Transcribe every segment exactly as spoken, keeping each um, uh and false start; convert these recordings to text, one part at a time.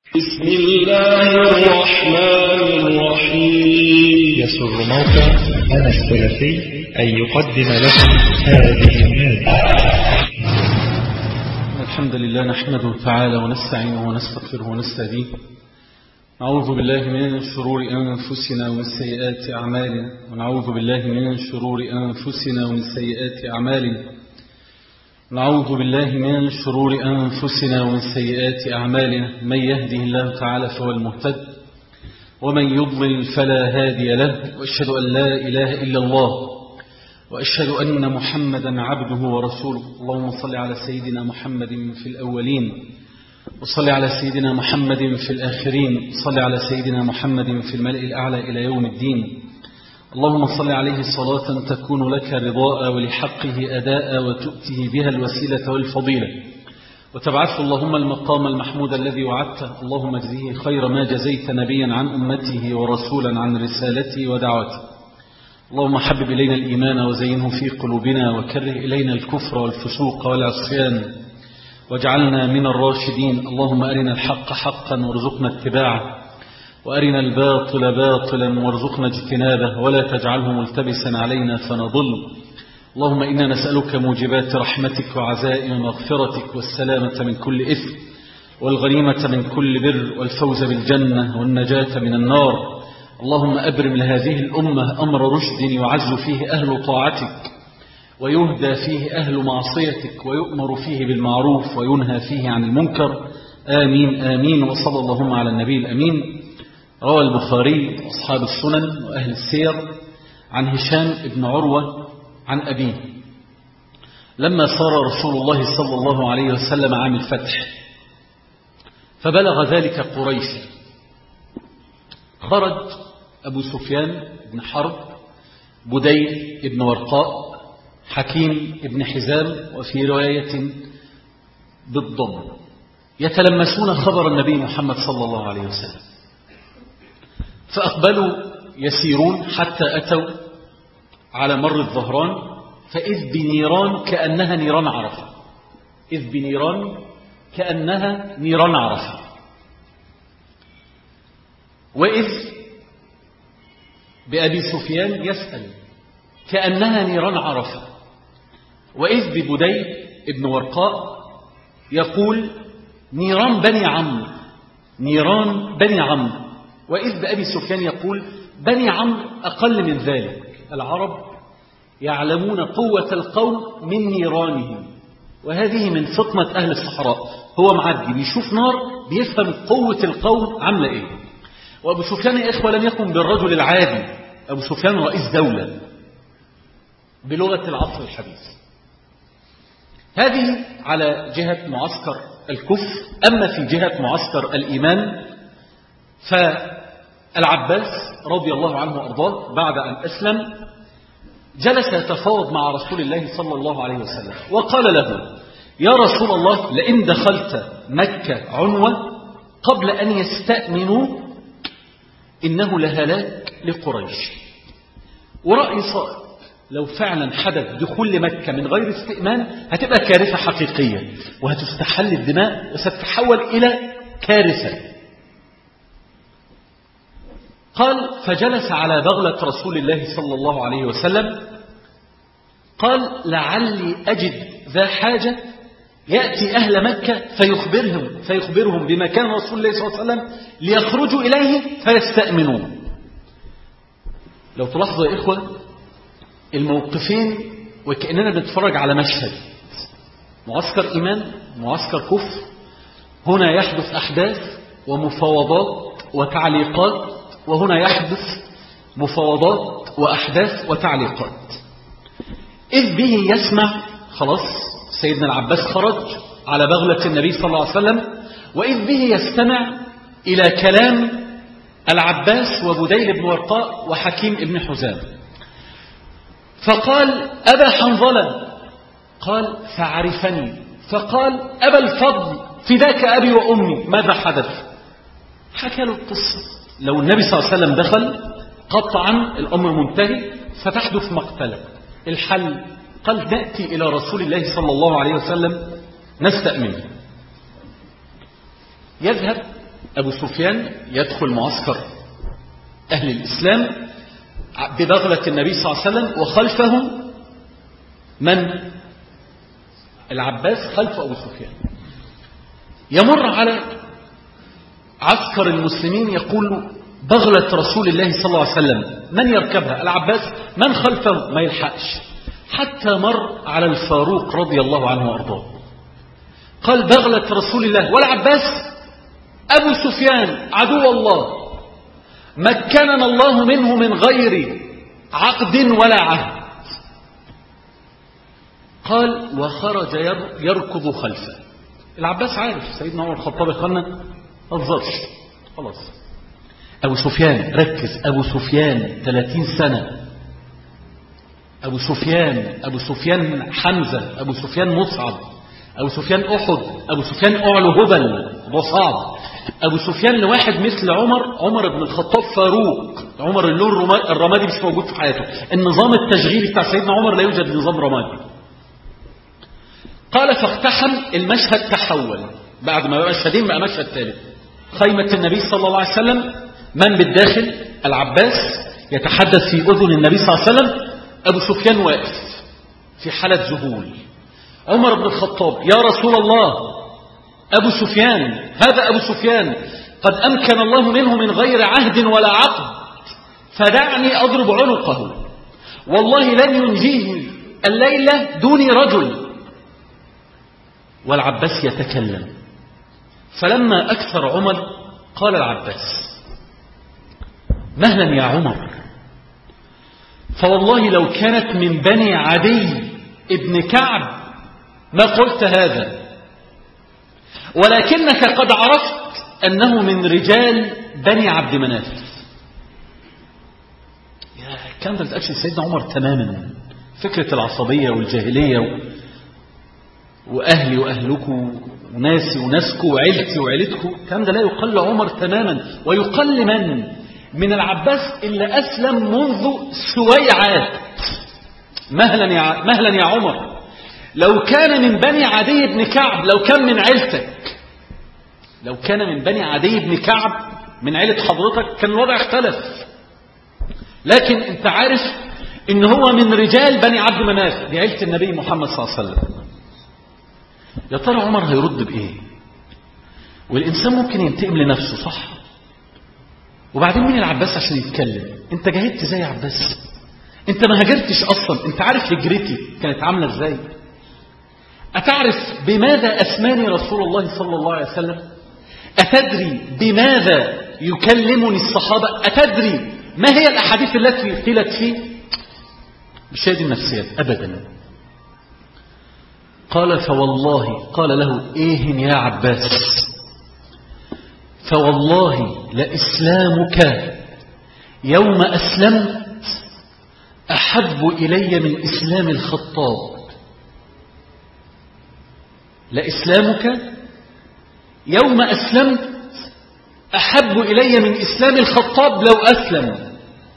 بسم الله الرحمن الرحيم. يسر موقع أنا السلفي أن يقدم لكم هذه المادة. الحمد لله نحمده تعالى ونستعينه ونستغفره ونستهديه. نعوذ بالله من شرور أنفسنا ومن سيئات أعمالنا ونعوذ بالله من شرور أنفسنا ومن سيئات أعمالنا نعوذ بالله من شرور أنفسنا ومن سيئات أعمالنا من يهده الله تعالى فهو المهتد ومن يضلل فلا هادي له، وأشهد أن لا إله إلا الله وأشهد أن محمدا عبده ورسوله. اللهم صل على سيدنا محمد في الأولين وصل على سيدنا محمد في الآخرين، صل على سيدنا محمد في الملأ الأعلى إلى يوم الدين. اللهم صل عليه صلاة تكون لك رضاء ولحقه أداء وتؤتيه بها الوسيلة والفضيلة، وتبعث اللهم المقام المحمود الذي وعدته. اللهم اجزيه خير ما جزيت نبيا عن أمته ورسولا عن رسالته ودعوته. اللهم حبب إلينا الإيمان وزينه في قلوبنا وكره إلينا الكفر والفسوق والعصيان واجعلنا من الراشدين. اللهم أرنا الحق حقا وارزقنا اتباعه وأرنا الباطل باطلا وارزقنا اجتنابه ولا تجعله ملتبسا علينا فنضل. اللهم إنا نسألك موجبات رحمتك وعزائم مغفرتك والسلامة من كل إثم والغنيمة من كل بر والفوز بالجنة والنجاة من النار. اللهم أبرم لهذه الأمة أمر رشد يعز فيه أهل طاعتك ويهدى فيه أهل معصيتك ويؤمر فيه بالمعروف وينهى فيه عن المنكر. آمين آمين. وصلى اللهم على النبي الأمين. روى البخاري أصحاب السنن وأهل السير عن هشام بن عروة عن أبيه لما صار رسول الله صلى الله عليه وسلم عام الفتح فبلغ ذلك قريش، خرج أبو سفيان بن حرب، بديل بن ورقاء، حكيم بن حزام، وفي رواية بالضم، يتلمسون خبر النبي محمد صلى الله عليه وسلم، فأقبلوا يسيرون حتى أتوا على مر الظهران، فإذ بنيران كأنها نيران عرفة، إذ بنيران كأنها نيران عرفة، وإذ بأبي سفيان يسأل كأنها نيران عرفة، وإذ ببديل ابن ورقاء يقول نيران بني عمرو، نيران بني عمرو، وإذ بأبي سفيان يقول بني عمرو أقل من ذلك. العرب يعلمون قوة القوم من نيرانهم، وهذه من فطنة أهل الصحراء. هو معدي بيشوف نار بيفهم قوة القوم عاملة إيه. وأبو سفيان يا إخوة لم يكن بالرجل العادي، أبو سفيان رئيس دولة بلغة العصر الحديث. هذه على جهة معسكر الكفر. أما في جهة معسكر الإيمان فالعباس رضي الله عنه وأرضاه بعد أن أسلم جلس يتفاوض مع رسول الله صلى الله عليه وسلم، وقال له يا رسول الله لئن دخلت مكة عنوة قبل أن يستأمنوا إنه لهلاك لقريش. ورأي صائب، لو فعلا حدث دخول لمكة من غير استئمان هتبقى كارثة حقيقية وهتستحل الدماء وستتحول إلى كارثة. قال فجلس على بغلة رسول الله صلى الله عليه وسلم، قال لعلي أجد ذا حاجة يأتي أهل مكة فيخبرهم, فيخبرهم بمكان رسول الله صلى الله عليه وسلم ليخرجوا إليه فيستأمنون. لو تلاحظوا يا إخوة الموقفين وكأننا بنتفرج على مشهد معسكر إيمان معسكر كفر. هنا يحدث أحداث ومفاوضات وتعليقات، وهنا يحدث مفاوضات وأحداث وتعليقات. إذ به يسمع، خلاص سيدنا العباس خرج على بغلة النبي صلى الله عليه وسلم، وإذ به يستمع إلى كلام العباس وبديل بن ورقاء وحكيم بن حزام. فقال أبا حنظلة، قال فعرفني، فقال أبا الفضل فداك أبي وأمي ماذا حدث؟ حكى له القصة. لو النبي صلى الله عليه وسلم دخل قطعا الأمر منتهي فتحدث مقتلة. الحل قال نأتي إلى رسول الله صلى الله عليه وسلم نستأمن. يذهب أبو سفيان يدخل معسكر أهل الإسلام ببغلة النبي صلى الله عليه وسلم، وخلفه من؟ العباس خلف أبو سفيان. يمر على عسكر المسلمين يقول بغلة رسول الله صلى الله عليه وسلم، من يركبها؟ العباس. من خلفه؟ ما يلحقش، حتى مر على الفاروق رضي الله عنه وارضاه، قال بغلة رسول الله. والعباس أبو سفيان عدو الله مكننا الله منه من غير عقد ولا عهد. قال وخرج يركض خلفه. العباس عارف سيدنا عمر الخطاب يخلنا أظهرش خلاص. أبو سفيان ركز، أبو سفيان ثلاثين سنة، أبو سفيان أبو سفيان حمزة، أبو سفيان مصعب، أبو سفيان أحد، أبو سفيان أعلى هبل وصعب، أبو سفيان لواحد مثل عمر عمر بن الخطاب فاروق. عمر اللون الرمادي مش موجود في حياته، النظام التشغيلي بتاع سيدنا عمر لا يوجد نظام رمادي. قال فاقتحم المشهد، تحول بعد ما بقى شديد بقى مشهد ثالث. خيمة النبي صلى الله عليه وسلم، من بالداخل؟ العباس يتحدث في أذن النبي صلى الله عليه وسلم، أبو سفيان واقف في حالة ذهول. عمر بن الخطاب يا رسول الله أبو سفيان، هذا أبو سفيان قد أمكن الله منه من غير عهد ولا عقد، فدعني أضرب عنقه، والله لن ينجيه الليلة دوني رجل. والعباس يتكلم. فلما أكثر عمر قال العباس مهلا يا عمر، فوالله لو كانت من بني عدي ابن كعب ما قلت هذا، ولكنك قد عرفت أنه من رجال بني عبد مناف. كان ده الأكشن سيدنا عمر تماما، فكرة العصبية والجاهلية وأهلي وأهلكم وناسي وناسكم وعيلتي وعيلتكم، كان ده لا يقل عمر تماما. ويقل من من العباس اللي أسلم منذ سويعات. مهلا يا مهلا يا عمر، لو كان من بني عدي بن كعب، لو كان من عيلتك، لو كان من بني عدي بن كعب من عيلة حضرتك كان الوضع اختلف، لكن انت عارف ان هو من رجال بني عبد مناف، دي عيلة النبي محمد صلى الله عليه وسلم. يا ترى عمر هيرد بإيه؟ والإنسان ممكن ينتقم لنفسه صح؟ وبعدين مين العباس عشان يتكلم؟ انت جاهدت زي عباس؟ انت ما هاجرتش اصلا، انت عارف هجرتي كانت عاملة ازاي؟ أتعرف بماذا أسماني رسول الله صلى الله عليه وسلم؟ أتدري بماذا يكلمني الصحابة؟ أتدري ما هي الأحاديث التي قيلت فيه؟ مش هذه النفسيات أبدا. قال فوالله، قال له إيه يا عباس؟ فوالله لإسلامك يوم أسلمت أحب إلي من إسلام الخطاب. لإسلامك يوم أسلمت أحب إلي من إسلام الخطاب لو أسلم،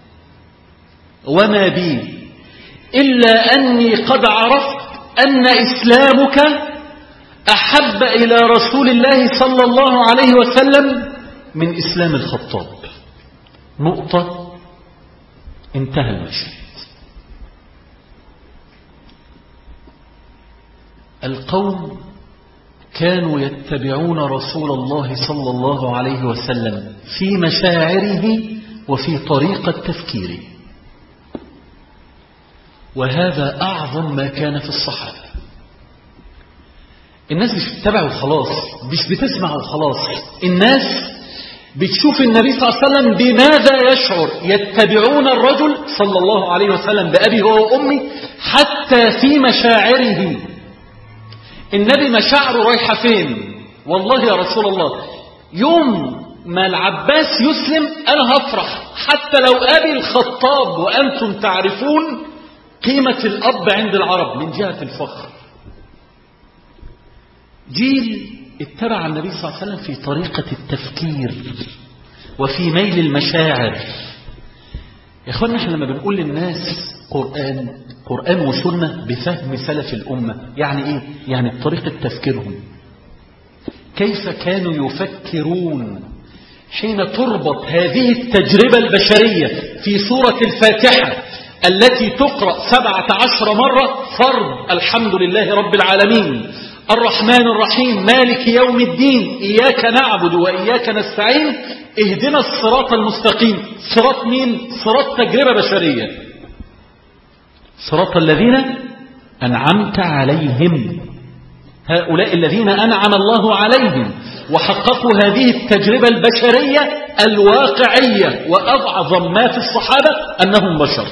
وما بي إلا أني قد عرفت أن إسلامك أحب إلى رسول الله صلى الله عليه وسلم من إسلام الخطاب. نقطة، انتهى المشهد. القوم كانوا يتبعون رسول الله صلى الله عليه وسلم في مشاعره وفي طريقة تفكيره، وهذا أعظم ما كان في الصحابة. الناس مش بتتبع وخلاص، مش بتسمع وخلاص، الناس بتشوف النبي صلى الله عليه وسلم بماذا يشعر. يتبعون الرجل صلى الله عليه وسلم بأبي هو وأمي حتى في مشاعره. النبي مشاعره رايحة فين؟ والله يا رسول الله يوم ما العباس يسلم أنا هفرح، حتى لو أبي الخطاب، وأنتم تعرفون قيمة الأب عند العرب من جهة الفخر. جيل اتبع النبي صلى الله عليه وسلم في طريقة التفكير وفي ميل المشاعر. يا اخوانا احنا لما بنقول للناس قرآن قرآن وسنة بفهم سلف الأمة، يعني ايه؟ يعني بطريقة تفكيرهم، كيف كانوا يفكرون حين تربط هذه التجربة البشرية في سورة الفاتحة التي تقرأ سبعة عشر مرة فرض الحمد لله رب العالمين الرحمن الرحيم مالك يوم الدين إياك نعبد وإياك نستعين اهدنا الصراط المستقيم. صراط مين؟ صراط تجربة بشرية، صراط الذين أنعمت عليهم، هؤلاء الذين أنعم الله عليهم وحققوا هذه التجربة البشرية الواقعية. وأعظم ما في الصحابة أنهم بشر،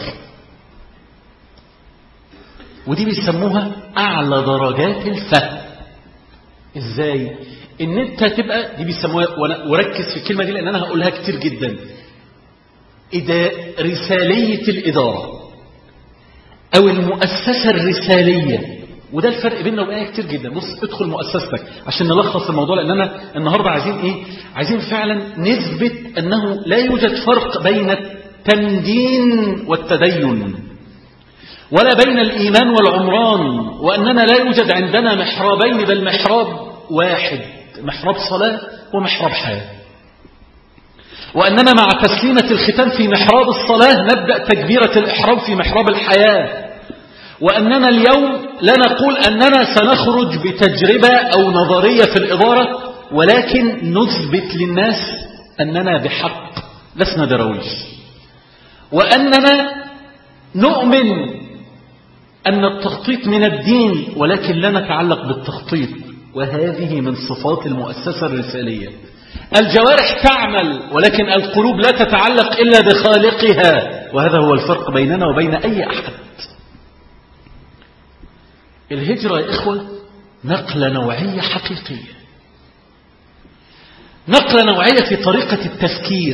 ودي بيسموها أعلى درجات الفهم. إزاي؟ إن أنت تبقى، دي بيسموها، وركز في الكلمة دي لأن أنا هقولها كتير جدا، إذا رسالية الإدارة أو المؤسسة الرسالية. وده الفرق بيننا وبينها كتير جدا. بص، ادخل مؤسستك عشان نلخص الموضوع، لأن أنا النهاردة عايزين إيه؟ عايزين فعلا نثبت أنه لا يوجد فرق بين التمدين والتدين، ولا بين الإيمان والعمران، وأننا لا يوجد عندنا محرابين بل محراب واحد، محراب صلاة ومحراب حياة، وأننا مع تسليمة الختام في محراب الصلاة نبدأ تكبيرة الإحرام في محراب الحياة، وأننا اليوم لا نقول أننا سنخرج بتجربة أو نظرية في الإدارة، ولكن نثبت للناس أننا بحق لسنا درويش، وأننا نؤمن أن التخطيط من الدين ولكن لا نتعلق بالتخطيط. وهذه من صفات المؤسسة الرسالية. الجوارح تعمل ولكن القلوب لا تتعلق إلا بخالقها، وهذا هو الفرق بيننا وبين أي أحد. الهجرة يا إخوة نقلة نوعية حقيقية، نقلة نوعية في طريقة التفكير،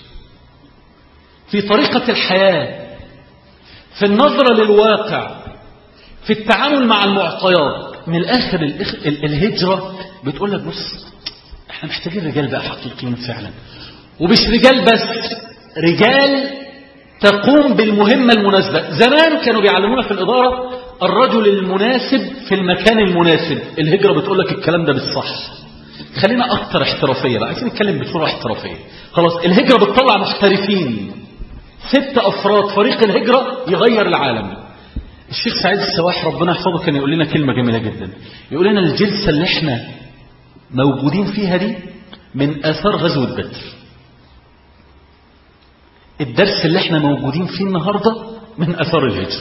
في طريقة الحياة، في النظرة للواقع، في التعامل مع المعطيات. من الآخر الهجرة بتقول لك بص، احنا محتاجين رجال بقى حقيقيين فعلا، ومش رجال بس، رجال تقوم بالمهمة المناسبة. زمان كانوا بيعلمونا في الإدارة الرجل المناسب في المكان المناسب. الهجرة بتقول لك الكلام ده بالصح. خلينا أكتر احترافية بقى، عايزين نتكلم بصورة احترافية. خلاص، الهجرة بتطلع محترفين، ست أفراد فريق الهجرة يغير العالم. الشيخ سعيد السواح ربنا يحفظه كان يقول لنا كلمة جميلة جدا، يقول لنا الجلسة اللي احنا موجودين فيها دي من آثار غزوة بدر. الدرس اللي احنا موجودين فيه النهاردة من آثار الهجرة.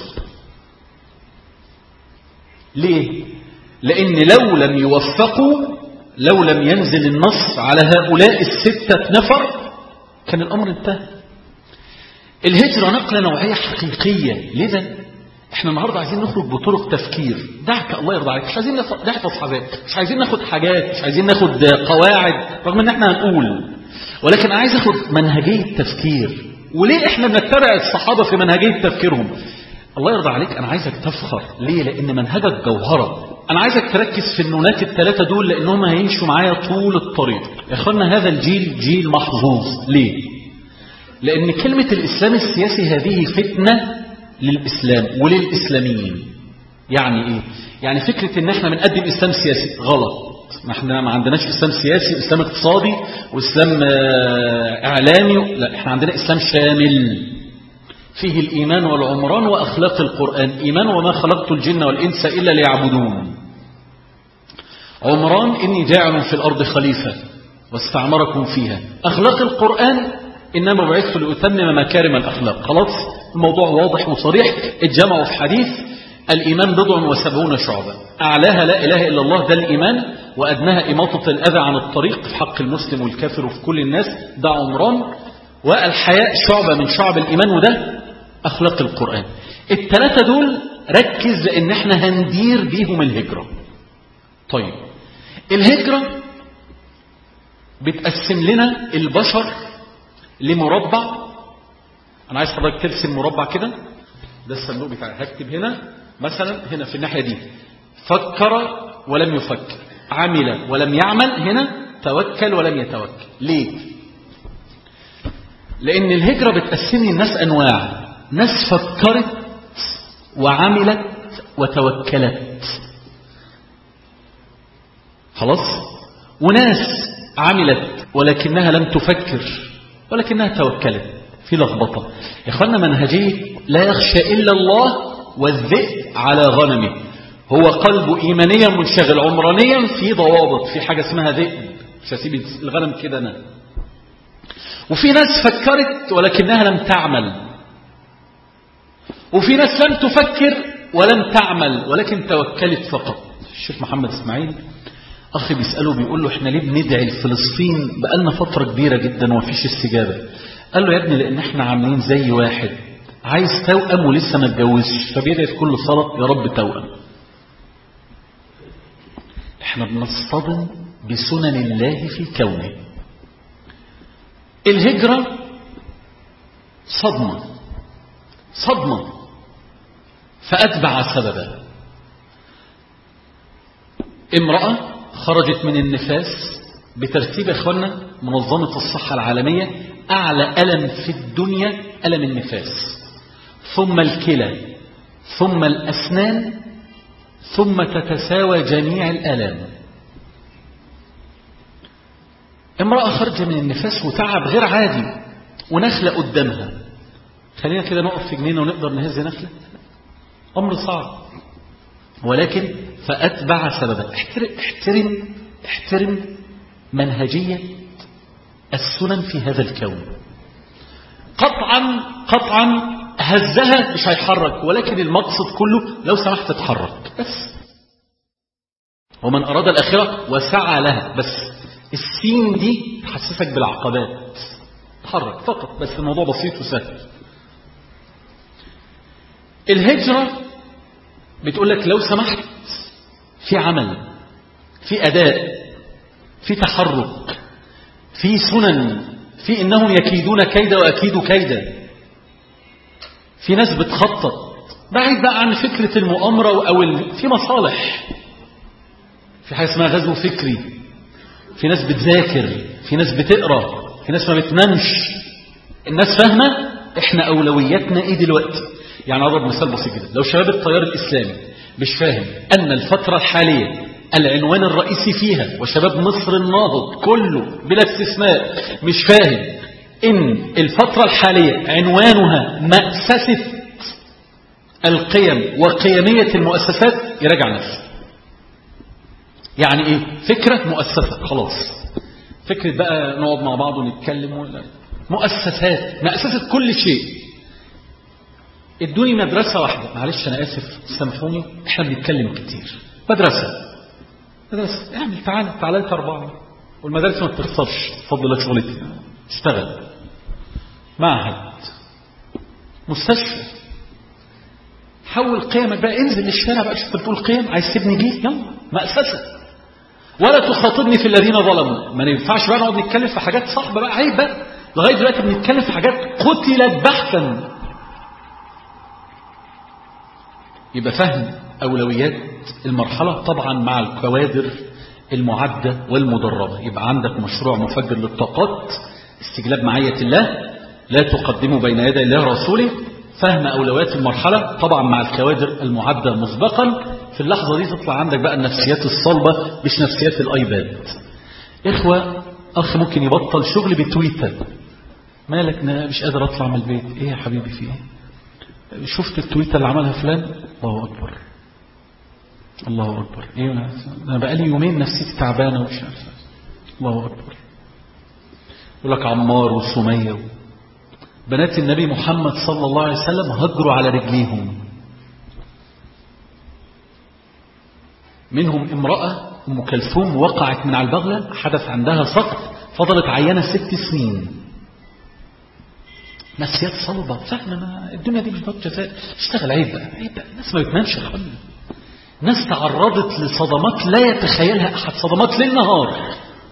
ليه؟ لأن لو لم يوفقوا، لو لم ينزل النص على هؤلاء الستة نفر كان الأمر انتهى. الهجرة نقلة نوعية حقيقية. لذا احنا النهاردة عايزين نخرج بطرق تفكير. دعك الله يرضى عليك، مش عايزين نحفظ حاجات، مش عايزين ناخد حاجات، مش عايزين ناخد قواعد رغم ان احنا هنقول، ولكن عايز اخد منهجية تفكير. وليه احنا بنتبع الصحابة في منهجية تفكيرهم؟ الله يرضى عليك، انا عايزك تفخر. ليه؟ لان منهجك جوهرة. انا عايزك تركز في النونات الثلاثة دول لانهم هيمشوا معايا طول الطريق. يا اخوانا هذا الجيل جيل محظوظ. ليه؟ لان كلمة الاسلام السياسي هذه فتنة للإسلام وللإسلاميين. يعني إيه؟ يعني فكرة إن إحنا بنقدم إسلام سياسي غلط. ما إحنا ما عندناش إسلام سياسي، إسلام اقتصادي وإسلام إعلامي. لا، إحنا عندنا إسلام شامل فيه الإيمان والعمران وأخلاق القرآن. إيمان وما خلقت الجن والإنس إلا ليعبدون. عمران إني جاعل في الأرض خليفة واستعمركم فيها. أخلاق القرآن إنما بعثت لأتمم مكارم الأخلاق. خلاص الموضوع واضح وصريح. اتجمعوا في حديث الإيمان بضع وسبعون شعبة، أعلاها لا إله إلا الله، ده الإيمان، وأدناها إماطة الأذى عن الطريق في حق المسلم والكافر وفي كل الناس، ده عمران، والحياء شعبة من شعب الإيمان، وده أخلاق القرآن. الثلاثة دول ركز لأن احنا هندير بيهم الهجرة. طيب الهجرة بتقسم لنا البشر لمربع. أنا عايز حضرتك ترسم مربع كده، ده الصندوق بتاعي. هكتب هنا مثلا، هنا في الناحية دي فكر ولم يفكر، عمل ولم يعمل، هنا توكل ولم يتوكل. ليه؟ لأن الهجرة بتقسم الناس أنواع، ناس فكرت وعملت وتوكلت، خلاص، وناس عملت ولكنها لم تفكر ولكنها توكلت. في لخبطة يا اخوانا. منهجية لا يخشى إلا الله والذئب على غنمه. هو قلبه إيمانيا منشغل، عمرانيا في ضوابط، في حاجة اسمها ذئب، مش هسيب الغنم كده أنا. وفي ناس فكرت ولكنها لم تعمل، وفي ناس لم تفكر ولم تعمل ولكن توكلت فقط. الشيخ محمد اسماعيل أخي بيسأله بيقول له احنا ليه بندعي لفلسطين بقالنا فترة كبيرة جدا ومفيش استجابة؟ قال له يا ابني لأن احنا عاملين زي واحد عايز توأم ولسه ما اتجوزش، فبيدعي في كل صلاة يا رب توأم. احنا بنصطدم بسنن الله في كونه. الهجرة صدمة صدمة فأتبع سببا. امرأة خرجت من النفاس بترتيب اخوانا منظمة الصحة العالمية، أعلى ألم في الدنيا ألم النفاس، ثم الكلى، ثم الأسنان، ثم تتساوى جميع الآلام. امرأة خرج من النفاس وتعب غير عادي ونخلة قدامها. خلينا كده نقف في جنينة ونقدر نهز نخلة؟ أمر صعب. ولكن فأتبع سببا. احترم, احترم, احترم منهجية السنن في هذا الكون. قطعا قطعا هزها مش هيحرك، ولكن المقصد كله لو سمحت تتحرك بس. ومن أراد الآخرة وسعى لها، بس السين دي تحسسك بالعقبات. تحرك فقط بس، الموضوع بسيط وسهل. الهجرة بتقول لك لو سمحت في عمل، في أداء، في تحرك، في سنن، في إنهم يكيدون كيدا وأكيد كيدا. في ناس بتخطط بعيد بقى عن فكرة المؤامرة أو ال... في مصالح. في حاجة اسمها غزو فكري. في ناس بتذاكر، في ناس بتقرأ، في ناس ما بتنامش. الناس فاهمة احنا أولوياتنا ايه دلوقتي. يعني أضرب مثال بسيط جدا. لو شباب التيار الإسلامي مش فاهم أن الفترة الحالية العنوان الرئيسي فيها، وشباب مصر الناهض كله بلا استثناء مش فاهم إن الفترة الحالية عنوانها مأسسة القيم وقيمية المؤسسات، يراجع نفسه. يعني إيه؟ فكرة مؤسسة خلاص. فكرة بقى نقعد مع بعض ونتكلم ولا مؤسسات، مؤسسة كل شيء. ادوني مدرسة واحدة، معلش أنا آسف سامحوني إحنا بنتكلم كتير. مدرسة مدرسة اعمل، تعالى تعالى انت أربعة، والمدارس ما بتخسرش بفضل لك شغلتي. اشتغل. معهد، مستشفى. حول قيمك بقى، انزل للشارع بقى. شوف بتقول قيم، عايز تبني جيل، يلا مأسسة. ولا تخاطبني في الذين ظلموا. ما ينفعش بقى نقعد نتكلم في حاجات صعبة بقى، عيب بقى. لغاية دلوقتي بنتكلم في حاجات قتلت بحثا. يبقى فهم أولويات المرحلة طبعا مع الكوادر المعدة والمدربة. يبقى عندك مشروع مفجر للطاقات، استجلاب معية الله، لا تقدموا بين يدي الله رسوله. فهم أولويات المرحلة طبعا مع الكوادر المعدة مسبقا. في اللحظة دي تطلع عندك بقى النفسيات الصلبة مش نفسيات الآيباد. إخوة، أخ ممكن يبطل شغل بتويتر. مالك مش قادر أطلع من البيت؟ إيه يا حبيبي في إيه؟ شفت التويتر اللي عملها فلان؟ الله أكبر الله أكبر. إيه أنا بقالي يومين نفسيتي تعبانة ومش عارف. الله أكبر. يقول لك عمار وسمية بنات النبي محمد صلى الله عليه وسلم هجروا على رجليهم. منهم امرأة أم كلثوم وقعت من على البغلة، حدث عندها سقط، فضلت عيانة ست سنين. نفسيات صلبة. فاحنا الدنيا دي مش ضد جزاء. اشتغل. عيب بقى عيب بقى. الناس ما بتنامش يا اخوانا. ناس تعرضت لصدمات لا يتخيلها أحد، صدمات ليل نهار.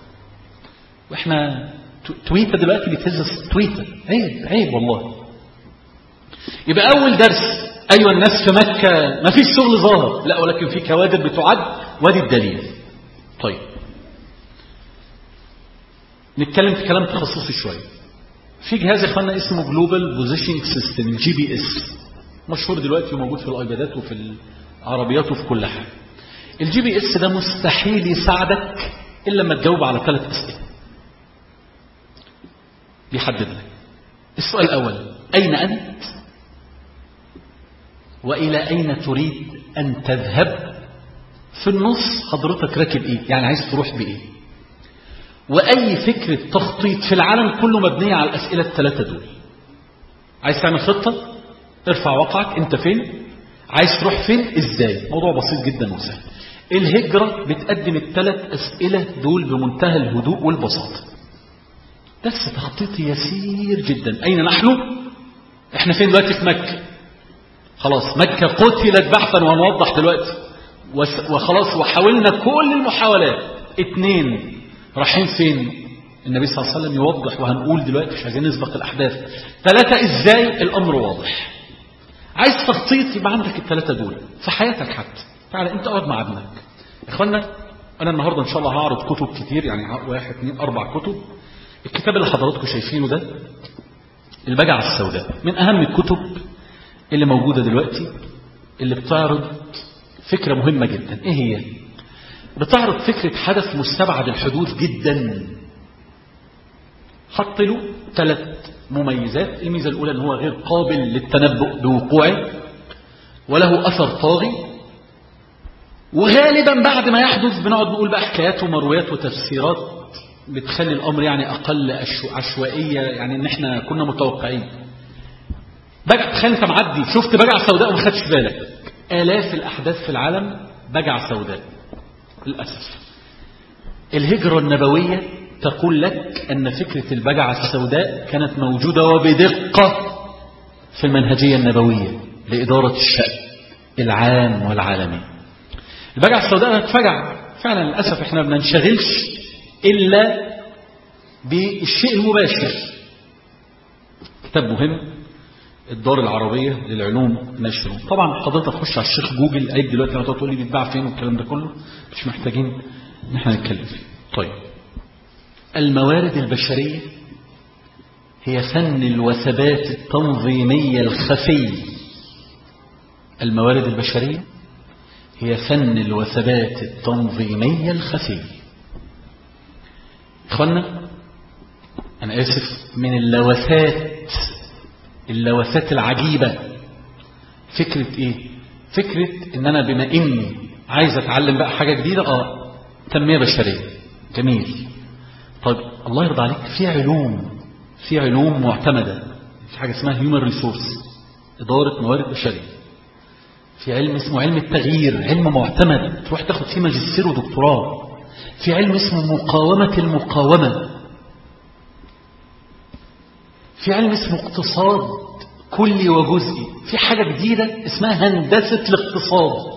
واحنا تويتر دلوقتي بتهز تويتر. عيب عيب والله. يبقى أول درس، أيوة الناس في مكة ما فيش شغل ظاهر، لا ولكن في كوادر بتعد، وادي الدليل. طيب نتكلم في كلام تخصصي شوية. في جهاز يا اخوانا اسمه جلوبال بوزيشننج سيستم، الجي بي اس، مشهور دلوقتي وموجود في الايبادات وفي العربيات وفي كل حاجه. الجي بي اس ده مستحيل يساعدك الا لما تجاوب على ثلاث اسئله. بيحدد لك. السؤال الأول: أين أنت؟ وإلى أين تريد أن تذهب؟ في النص حضرتك راكب إيه؟ يعني عايز تروح بإيه؟ وأي فكرة تخطيط في العالم كله مبنية على الأسئلة الثلاثة دول. عايز تعمل خطة؟ ارفع وقعك، أنت فين؟ عايز تروح فين؟ إزاي؟ موضوع بسيط جدا وسهل. الهجرة بتقدم الثلاث أسئلة دول بمنتهى الهدوء والبساطة. بس تخطيط يسير جدا. أين نحن؟ احنا فين دلوقتي؟ في مكة. خلاص مكة قتلت بحثا، وهنوضح دلوقتي. وخلاص وحاولنا كل المحاولات. اتنين، رايحين فين؟ النبي صلى الله عليه وسلم يوضح، وهنقول دلوقتي مش عايزين نسبق الأحداث. ثلاثة، ازاي؟ الأمر واضح. عايز تخطيط يبقى عندك الثلاثة دول في حياتك. حتى تعالى انت اقعد مع ابنك. اخوانا انا النهاردة ان شاء الله هعرض كتب كتير، يعني واحد اثنين اربع كتب. الكتاب اللي حضراتكم شايفينه ده البجعة السوداء، من اهم الكتب اللي موجودة دلوقتي، اللي بتعرض فكرة مهمة جدا. ايه هي؟ بتعرض فكرة حدث مستبعد الحدوث جدا. حط له ثلاث مميزات. الميزة الأولى أنه هو غير قابل للتنبؤ بوقوعه، وله أثر طاغي، وغالبا بعد ما يحدث بنقعد نقول بقى حكايات ومرويات وتفسيرات بتخلي الأمر يعني أقل عشوائية، يعني إن إحنا كنا متوقعين. بجع، تخيل أنت معدي شفت بجعة سوداء وما خدش بالك. آلاف الأحداث في العالم بجعة سوداء للأسف. الهجرة النبوية تقول لك أن فكرة البجعة السوداء كانت موجودة وبدقة في المنهجية النبوية لإدارة الشأن العام والعالمي. البجعة السوداء هتفجع فعلا. للأسف احنا ما بننشغلش إلا بالشيء المباشر. كتاب مهم، الدار العربية للعلوم نشره. طبعا حضرتك تخش على الشيخ جوجل عيب دلوقتي هتقول تقول لي بيتباع فين والكلام ده كله، مش محتاجين ان احنا نتكلم فيه. طيب، الموارد البشرية هي فن الوثبات التنظيمية الخفي. الموارد البشرية هي فن الوثبات التنظيمية الخفي. إخوانا أنا آسف، من اللوثات اللوثات العجيبة فكرة إيه؟ فكرة إن أنا بما إني عايز أتعلم بقى حاجة جديدة، آه تنمية بشرية، جميل. طيب الله يرضى عليك، في علوم في علوم معتمدة، في حاجة اسمها human resource، إدارة موارد بشرية. في علم اسمه علم التغيير، علم معتمد تروح تاخد فيه ماجستير ودكتوراه. في علم اسمه مقاومة المقاومة. في علم اسمه اقتصاد كلي وجزئي. في حاجة جديدة اسمها هندسة الاقتصاد.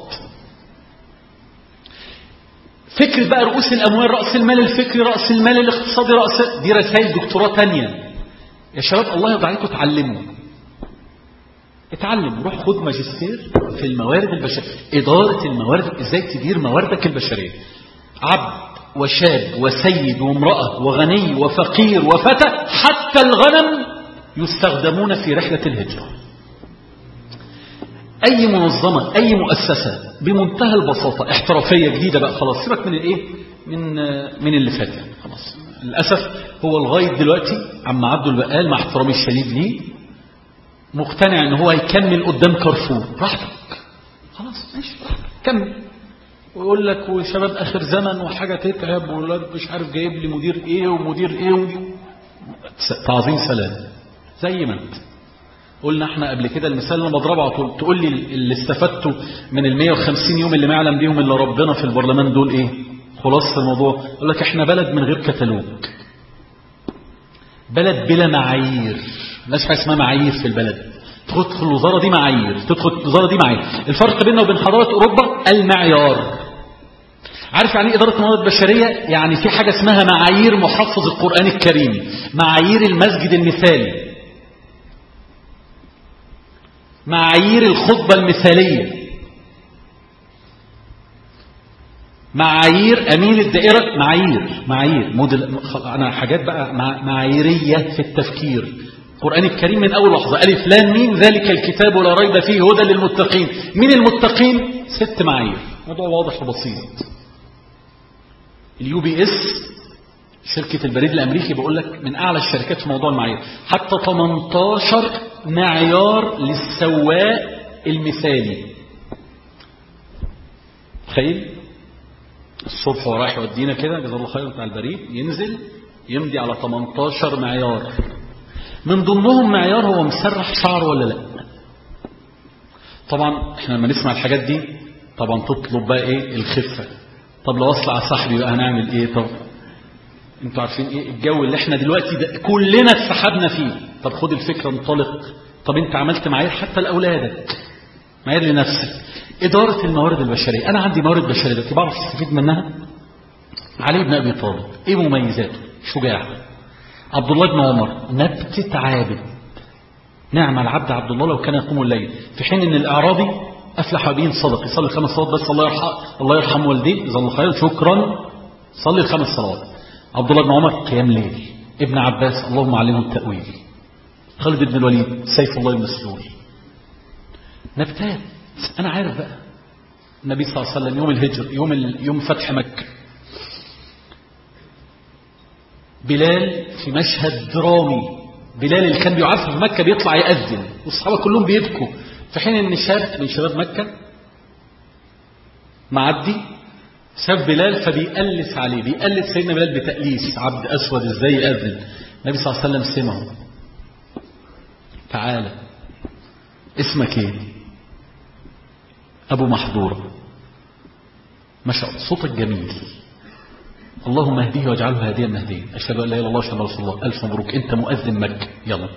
فكر بقى رؤوس الأموال، رأس المال الفكري، رأس المال الاقتصادي، رأس دي رسائل دكتوراه تانية. يا شباب الله يرضى عليكم اتعلموا، اتعلم، روح خد ماجستير في الموارد البشرية، إدارة الموارد، ازاي تدير مواردك البشرية. عبد وشاب وسيد وامرأة وغني وفقير وفتى، حتى الغنم يستخدمون في رحلة الهجرة. أي منظمة، أي مؤسسة بمنتهى البساطة احترافية جديدة بقى، خلاص سيبك من الايه، من من اللي فات يعني خلاص. للأسف هو لغاية دلوقتي عم عبد البقال مع احترامي الشديد ليه مقتنع ان هو يكمل قدام كارفور. براحتك خلاص ماشي، كمل. ويقول لك وشباب اخر زمن وحاجه تتعب، ويقول لك مش عارف جايب لي مدير ايه ومدير ايه ومدير. تعظيم سلام زي ما انت قلنا احنا قبل كده. المثال اللي بضربه على طول، تقول لي اللي استفدته من ال مية وخمسين يوم اللي ما يعلم بيهم الا ربنا في البرلمان دول ايه؟ خلاصة الموضوع يقول لك احنا بلد من غير كتالوج، بلد بلا معايير. مش حاجه اسمها معايير في البلد. تدخل الوزاره دي معايير، تدخل الوزاره دي معايير. الفرق بيننا وبين حضاره اوروبا المعيار. عارف يعني ايه اداره موارد بشريه؟ يعني في حاجه اسمها معايير محفظ القران الكريم، معايير المسجد المثالي، معايير الخطبه المثاليه، معايير امين الدائره، معايير معايير موديل. انا حاجات بقى معاييريه في التفكير. القرآن الكريم من أول لحظة ألف لام ميم ذلك الكتاب لا ريب فيه هدى للمتقين. من المتقين؟ ست معايير، موضوع واضح وبسيط. اليو بي اس شركة البريد الأمريكي بقول لك من أعلى الشركات في موضوع المعايير، حتى تمنتاشر معيار للسواق المثالي. تخيل الصبح ورايح يودينا كده جزاه الله خير بتاع البريد، ينزل يمضي على تمنتاشر معيار، من ضمنهم معيار هو مسرح شعره ولا لا. طبعا احنا لما نسمع الحاجات دي طبعا تطلب بقى ايه؟ الخفة. طب لو اصل على صاحبي بقى هنعمل ايه؟ طب انتوا عارفين ايه الجو اللي احنا دلوقتي ده كلنا اتسحبنا فيه. طب خد الفكرة انطلق. طب انت عملت معايير حتى لأولادك، معايير لنفسك. إدارة الموارد البشرية، أنا عندي موارد بشرية دلوقتي بعرف استفيد منها. علي بن أبي طالب إيه مميزاته؟ شجاع. عبد الله بن عمر نبتة عابد، نعم العبد عبد الله لو كان يقوم الليل، في حين ان الاعرابي افلح بين صدق، يصلي الخمس صلوات بس الله يرحم الله يرحم والديه جزاه الله خير شكرا، صلي الخمس صلوات. عبد الله بن عمر قيام ليل. ابن عباس اللهم علمه التأويل. خالد بن الوليد سيف الله المسلول. نبتات. انا عارف بقى النبي صلى الله عليه وسلم يوم الهجر، يوم يوم فتح مكة، بلال في مشهد درامي، بلال اللي كان بيعرف في مكة بيطلع يأذن والصحابة كلهم بيبكوا، في حين ان شاب من شباب مكة معدي شاف بلال فبيقلس عليه، بيقلس سيدنا بلال بتأليس، عبد أسود ازاي يأذن. النبي صلى الله عليه وسلم سمعه، تعالى اسمك ايه؟ أبو محذورة. ما شاء الله صوتك جميل، اللهم اهديه واجعله هاديا مهديا، أشهد أن لا إله إلا الله وأشهد أن رسول الله، ألف مبروك أنت مؤذن مكة. يلا.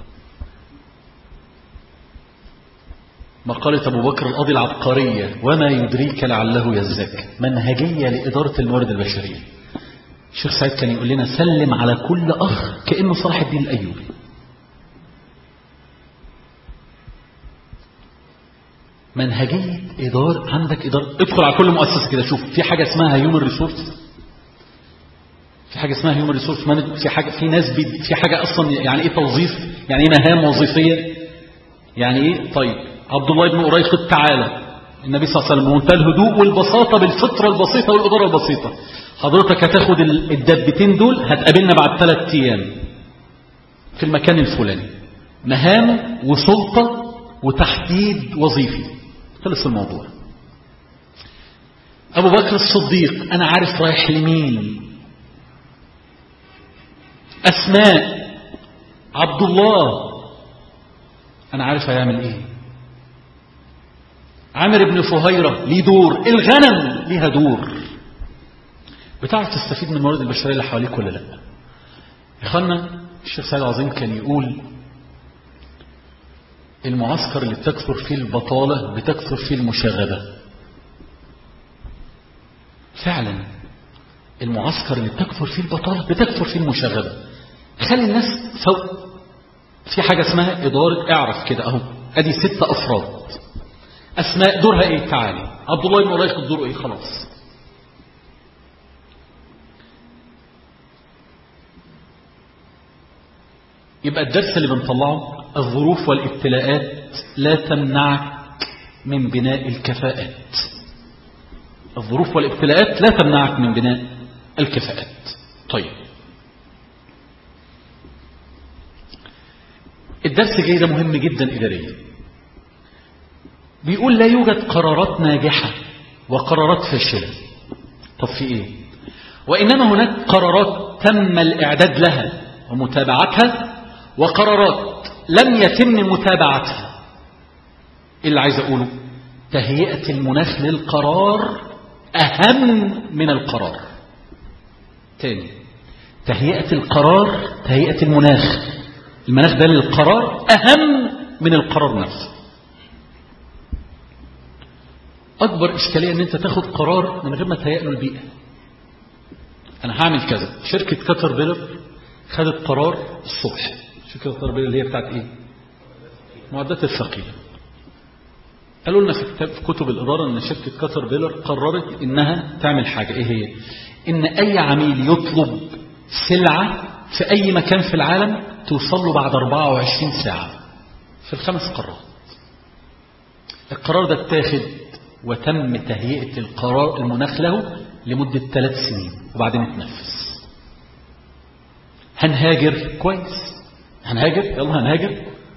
مقالة أبو بكر القاضي العبقرية، وما يدريك لعله يزكى، منهجية لإدارة الموارد البشرية. الشيخ سعيد كان يقول لنا سلم على كل أخ كأنه صلاح الدين الأيوبي. منهجية إدارة، عندك إدارة، ادخل على كل مؤسسة كده شوف في حاجة اسمها هيومن ريسورس، في حاجة اسمها هيومن ريسورس مانجمنت، في حاجة في ناس بي في حاجة أصلا يعني إيه توظيف، يعني إيه مهام وظيفية، يعني إيه. طيب عبد الله بن أريقط تعالى، النبي صلى الله عليه وسلم بمنتهى الهدوء والبساطة بالفطرة البسيطة والإدارة البسيطة، حضرتك هتاخد الدبتين دول هتقابلنا بعد ثلاث أيام في المكان الفلاني، مهام وسلطة وتحديد وظيفي، خلص الموضوع. أبو بكر الصديق أنا عارف رايح لمين. أسماء عبد الله أنا عارف هيعمل إيه. عامر بن فهيرة ليه دور، الغنم ليها دور. بتعرف تستفيد من الموارد البشرية اللي حواليك ولا لا؟ يا اخوانا الشيخ سعيد العظيم كان يقول المعسكر اللي بتكثر فيه البطالة بتكثر فيه المشاغبة. فعلا المعسكر اللي بتكثر فيه البطالة بتكثر فيه المشاغبة. خلي الناس فوق. في حاجة اسمها إدارة، اعرف كده اهو ادي ستة افراد. اسماء دورها ايه؟ تعالي. عبد الله بن أريقط دوره ايه؟ خلاص. يبقى الدرس اللي بنطلعه الظروف والابتلاءات لا تمنعك من بناء الكفاءات. الظروف والابتلاءات لا تمنعك من بناء الكفاءات. طيب الدرس الجاي ده مهم جدا إداريا. بيقول لا يوجد قرارات ناجحة وقرارات فاشلة. طب في ايه؟ وإنما هناك قرارات تم الإعداد لها ومتابعتها وقرارات لم يتم متابعتها. إيه اللي عايز أقوله؟ تهيئة المناخ للقرار أهم من القرار. تاني، تهيئة القرار، تهيئة المناخ، المناخ ده للقرار أهم من القرار نفسه. أكبر إشكالية أن أنت تاخد قرار من غير ما تهيئ له البيئة. أنا هعمل كذا. شركة كاتربيلر خدت قرار الصبح. شركة كاتربيلر اللي هي بتاعت إيه؟ معدات الثقيلة. قالوا لنا في كتاب في كتب الإدارة أن شركة كاتربيلر قررت إنها تعمل حاجة. إيه هي؟ إن أي عميل يطلب سلعة في أي مكان في العالم توصل له بعد أربعة وعشرين ساعة في الخمس قرارات. القرار ده اتاخد وتم تهيئة القرار المناخ له لمدة ثلاث سنين وبعدين اتنفذ. هنهاجر كويس، هنهاجر يلا هنهاجر.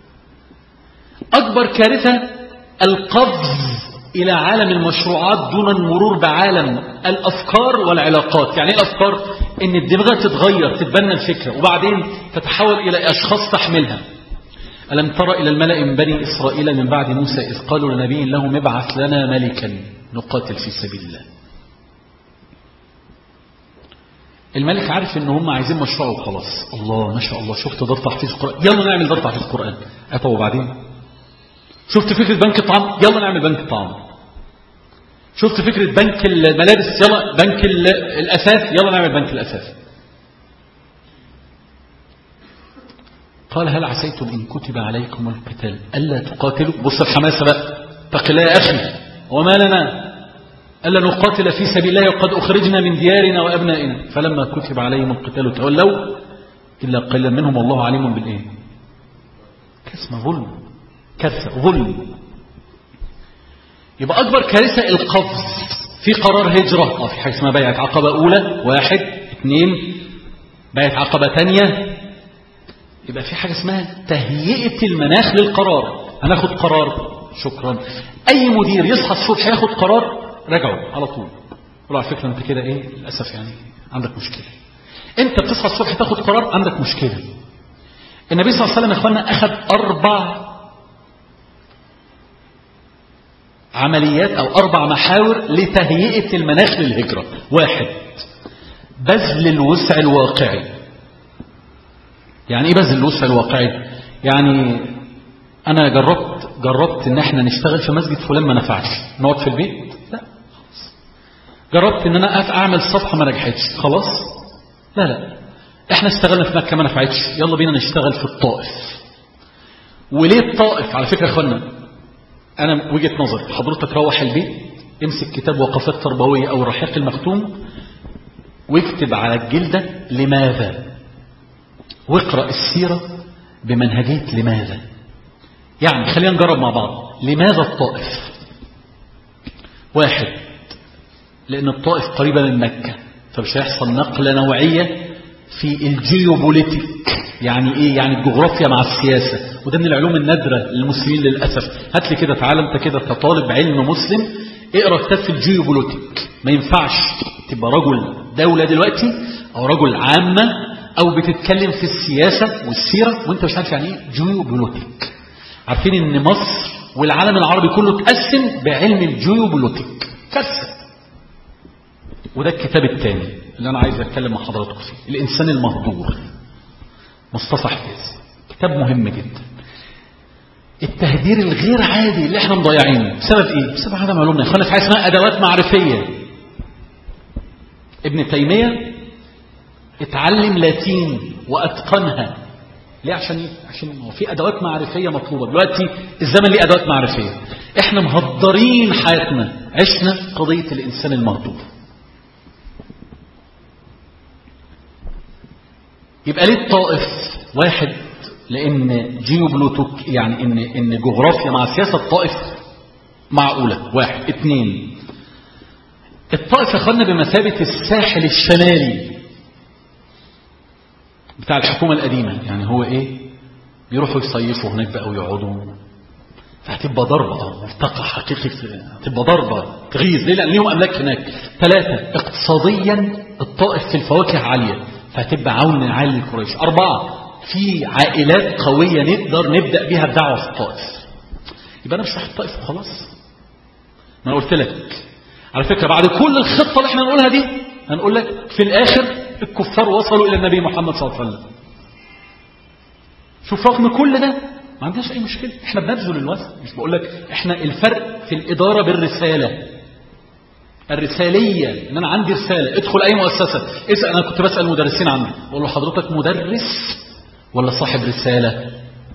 أكبر كارثة القفز إلى عالم المشروعات دون المرور بعالم الأفكار والعلاقات. يعني إيه الأفكار؟ إن الدماغ تتغير، تتبنى الفكرة وبعدين تتحول إلى أشخاص تحملها. ألم تر إلى الملأ من بني إسرائيل من بعد موسى إذ قالوا لنبي لهم ابعث لنا ملكا نقاتل في سبيل الله. الملك عارف إن هم عايزين مشروع وخلاص. الله ما شاء الله، شفت دار تحفيظ القرآن، يلا نعمل دار تحفيظ القرآن. أتوا وبعدين شفت فكرة بنك الطعام، يلا نعمل بنك الطعام. شفت فكرة بنك الملابس، يلا بنك الأثاث، يلا نعمل بنك الأثاث. قال هل عسيتم إن كتب عليكم القتال ألا تقاتلوا؟ بص الحماسة بقى، اتق الله يا أخي، وما لنا ألا نقاتل في سبيل الله وقد أخرجنا من ديارنا وأبنائنا. فلما كتب عليهم القتال تولوا إلا قليلا منهم والله عليم بالإيه. كسمة ظلم، كارثة ظلم. يبقى أكبر كارثة القفز في قرار هجرة. اه في حاجة اسمها بيعة عقبة أولى، واحد اثنين، بيعة عقبة ثانية. يبقى في حاجة اسمها تهيئة المناخ للقرار. هناخد قرار، شكرا. أي مدير يصحى الصبح ياخد قرار رجعوا على طول، قولوا على فكرة أنت كده إيه للأسف يعني عندك مشكلة. أنت بتصحى الصبح تاخد قرار عندك مشكلة. النبي صلى الله عليه وسلم يا أخوانا أخذ أربع عمليات أو أربع محاور لتهيئة المناخ للهجرة. واحد، بذل الوسع الواقعي. يعني إيه بذل الوسع الواقعي؟ يعني أنا جربت جربت إن إحنا نشتغل في مسجد فلان ما نفعش، نقعد في البيت؟ لا خلاص. جربت إن أنا أعمل صفحة ما نجحتش، خلاص؟ لا لا، إحنا اشتغلنا في مكة ما نفعتش، يلا بينا نشتغل في الطائف. وليه الطائف؟ على فكرة يا أخوانا أنا وجهة نظر، حضرتك روح البيت امسك كتاب وقفات تربوية أو الرحيق المختوم واكتب على الجلدة لماذا، واقرأ السيرة بمنهجية لماذا. يعني خلينا نجرب مع بعض. لماذا الطائف؟ واحد، لأن الطائف قريبة من مكة فمش هيحصل نقلة نوعية في الجيوبوليتيك. يعني إيه؟ يعني الجغرافيا مع السياسة، وده من العلوم النادرة للمسلمين للأسف. هات لي كده تعالى أنت كده كطالب علم مسلم اقرأ كتاب في الجيوبوليتيك. ما ينفعش تبقى رجل دولة دلوقتي أو رجل عامة أو بتتكلم في السياسة والسيرة وانت مش عارف يعني ايه جيوبوليتيك. عارفين ان مصر والعالم العربي كله تقسم بعلم الجيوبوليتيك. كارثة. وده الكتاب الثاني اللي انا عايز اتكلم مع حضراتكم فيه، الانسان المهدور، مصطفى حفيظ. كتاب مهم جدا. التهدير الغير عادي اللي احنا مضيعينه بسبب ايه؟ بسبب عدم علومنا. خلينا في حاجه اسمها ادوات معرفيه. ابن تيميه اتعلم لاتين واتقنها. ليه؟ عشان عشان هو في ادوات معرفيه مطلوبه دلوقتي. الزمن ليه ادوات معرفيه. احنا مهدرين حياتنا، عشنا قضيه الانسان المهدور. يبقى ليه الطائف؟ واحد، لان جيوبوليتيك يعني ان ان جغرافيا مع سياسه الطائف معقوله. واحد. اثنين، الطائف اخذنا بمثابه الساحل الشمالي بتاع الحكومة القديمة. يعني هو ايه؟ بيروحوا يصيفوا هناك بقى ويقعدوا. فهتبقى ضربة ملتقى حقيقي، هتبقى ضربة تغيظ. ليه؟ لأن ليهم أملاك هناك. ثلاثة، اقتصاديا الطائف في الفواكه عالية فهتبقى عون من عائلة قريش. أربعة، في عائلات قوية نقدر نبدأ بيها الدعوة في الطائف. يبقى أنا مش رايح الطائف وخلاص. ما أنا قلت لك على فكرة بعد كل الخطة اللي احنا نقولها دي هنقول لك في الآخر الكفار وصلوا إلى النبي محمد صلى الله عليه وسلم. شوف رغم كل ده ما عندناش أي مشكلة. احنا بنبذل الوزن. مش بقول لك احنا الفرق في الإدارة بالرسالة الرسالية. ان انا عندي رسالة. ادخل اي مؤسسة اسأل. انا كنت بسأل مدرسين عندي بقول له حضرتك مدرس ولا صاحب رسالة؟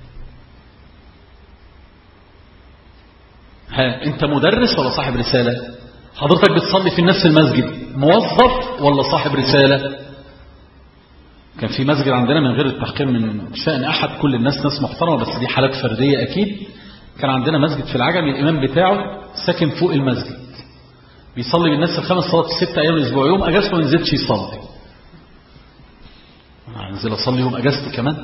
ها انت مدرس ولا صاحب رسالة؟ حضرتك بتصلي في الناس في المسجد موظف ولا صاحب رسالة؟ كان في مسجد عندنا من غير التحقير من شأن أحد، كل الناس ناس محترمة بس دي حالات فردية أكيد. كان عندنا مسجد في العجم الإمام بتاعه ساكن فوق المسجد بيصلي بالناس الخمس صلوات الست أيام الأسبوع، يوم أجازته ما نزلش يصلي. انزل اصلي يوم اجازتي كمان.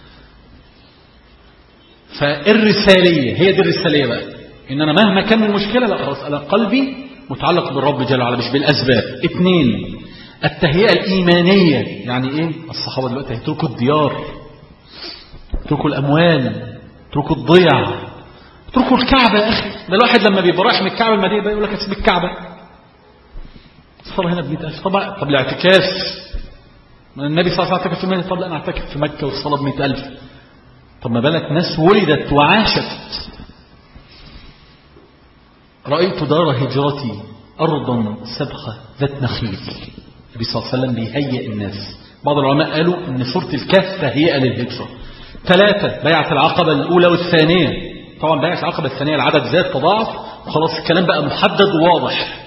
فالرساليه هي دي الرساليه بقى، ان انا مهما كان المشكله لا خلاص انا قلبي متعلق بالرب جل وعلا مش بالاسباب. اثنين، التهيئه الايمانيه. يعني ايه؟ الصحابه دلوقتي هيتركوا الديار، اتركوا الاموال، اتركوا الضيع، اتركوا الكعبه. يا اخي ده الواحد لما بيبقى رايح من الكعبه المدينه بقى يقول لك اسيب الكعبه، الصلاه هنا ب مئة ألف. طبعا طب الاعتكاف، النبي صلى الله عليه وسلم اعتكف في المدينه، طب لا انا اعتكف في مكه والصلاه ب مئة ألف. طب ما بالك ناس ولدت وعاشت. رأيت دار هجرتي أرضا سبخة ذات نخيل. النبي صلى الله عليه وسلم بيهيئ الناس. بعض العلماء قالوا ان سورة الكهف تهيئة للهجرة. ثلاثة، بيعة العقبة الأولى والثانية. طبعا بيعة العقبة الثانية العدد زاد تضاعف وخلاص الكلام بقى محدد وواضح.